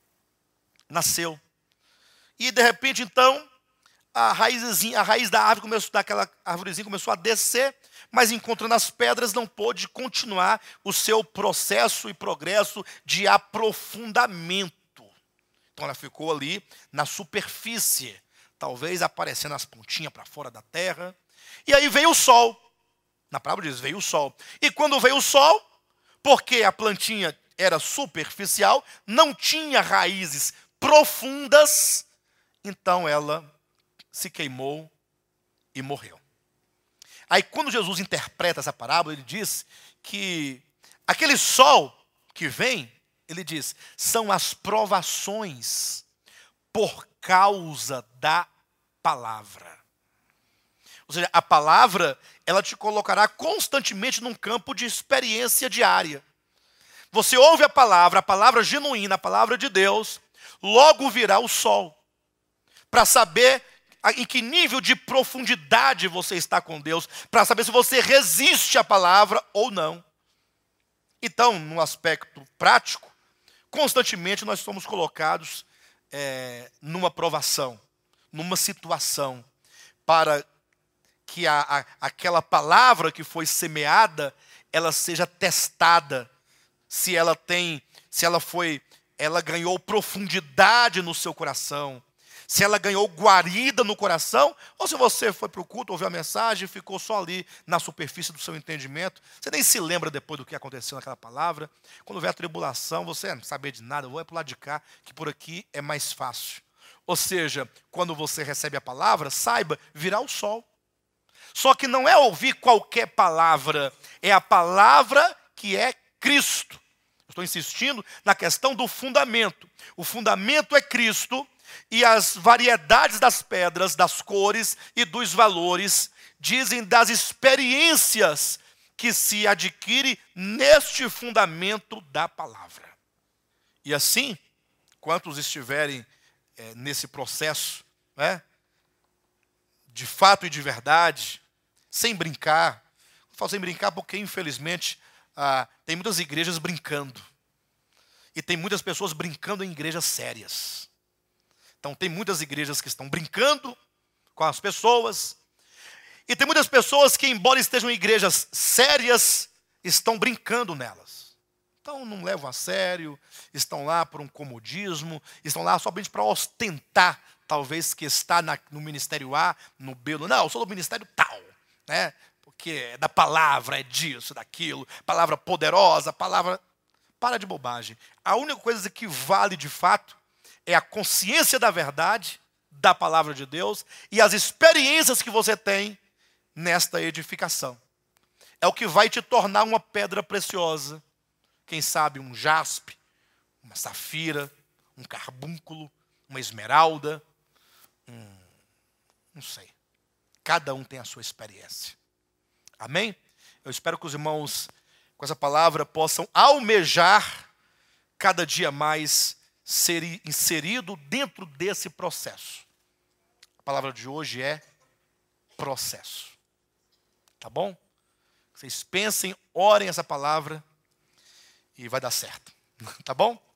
E de repente, então, a raiz da árvore daquela árvorezinha começou a descer, mas encontrando as pedras não pôde continuar o seu processo e progresso de aprofundamento. Então ela ficou ali na superfície, talvez aparecendo as pontinhas para fora da terra. E aí veio o sol. Na parábola diz, veio o sol. E quando veio o sol, porque a plantinha era superficial, não tinha raízes profundas, então ela se queimou e morreu. Aí quando Jesus interpreta essa parábola, ele diz que aquele sol que vem, ele diz, são as provações por causa da palavra. Ou seja, a palavra, ela te colocará constantemente num campo de experiência diária. Você ouve a palavra genuína, a palavra de Deus, logo virá o sol, para saber em que nível de profundidade você está com Deus, para saber se você resiste à palavra ou não. Então, no aspecto prático, constantemente nós somos colocados numa provação, numa situação, para que aquela palavra que foi semeada, ela seja testada, se ela ganhou profundidade no seu coração, se ela ganhou guarida no coração, ou se você foi para o culto, ouviu a mensagem e ficou só ali na superfície do seu entendimento. Você nem se lembra depois do que aconteceu naquela palavra. Quando vier a tribulação, você não saber de nada, vou para o lado de cá, que por aqui é mais fácil. Ou seja, quando você recebe a palavra, saiba, virá o sol. Só que não é ouvir qualquer palavra, é a palavra que é Cristo. Estou insistindo na questão do fundamento. O fundamento é Cristo e as variedades das pedras, das cores e dos valores dizem das experiências que se adquire neste fundamento da palavra. E assim, quantos estiverem nesse processo, de fato e de verdade, sem brincar, eu falo sem brincar porque infelizmente tem muitas igrejas brincando. E tem muitas pessoas brincando em igrejas sérias. Então tem muitas igrejas que estão brincando com as pessoas. E tem muitas pessoas que, embora estejam em igrejas sérias, estão brincando nelas. Então não levam a sério, estão lá por um comodismo, estão lá somente para ostentar, talvez, que está no ministério A, no B. Não, eu sou do ministério tal, porque é da palavra, é disso, daquilo, palavra poderosa, palavra... Para de bobagem. A única coisa que vale de fato é a consciência da verdade, da palavra de Deus, e as experiências que você tem nesta edificação. É o que vai te tornar uma pedra preciosa. Quem sabe um jaspe, uma safira, um carbúnculo, uma esmeralda, não sei. Cada um tem a sua experiência. Amém? Eu espero que os irmãos, com essa palavra, possam almejar cada dia mais ser inserido dentro desse processo. A palavra de hoje é processo. Tá bom? Vocês pensem, orem essa palavra e vai dar certo. Tá bom?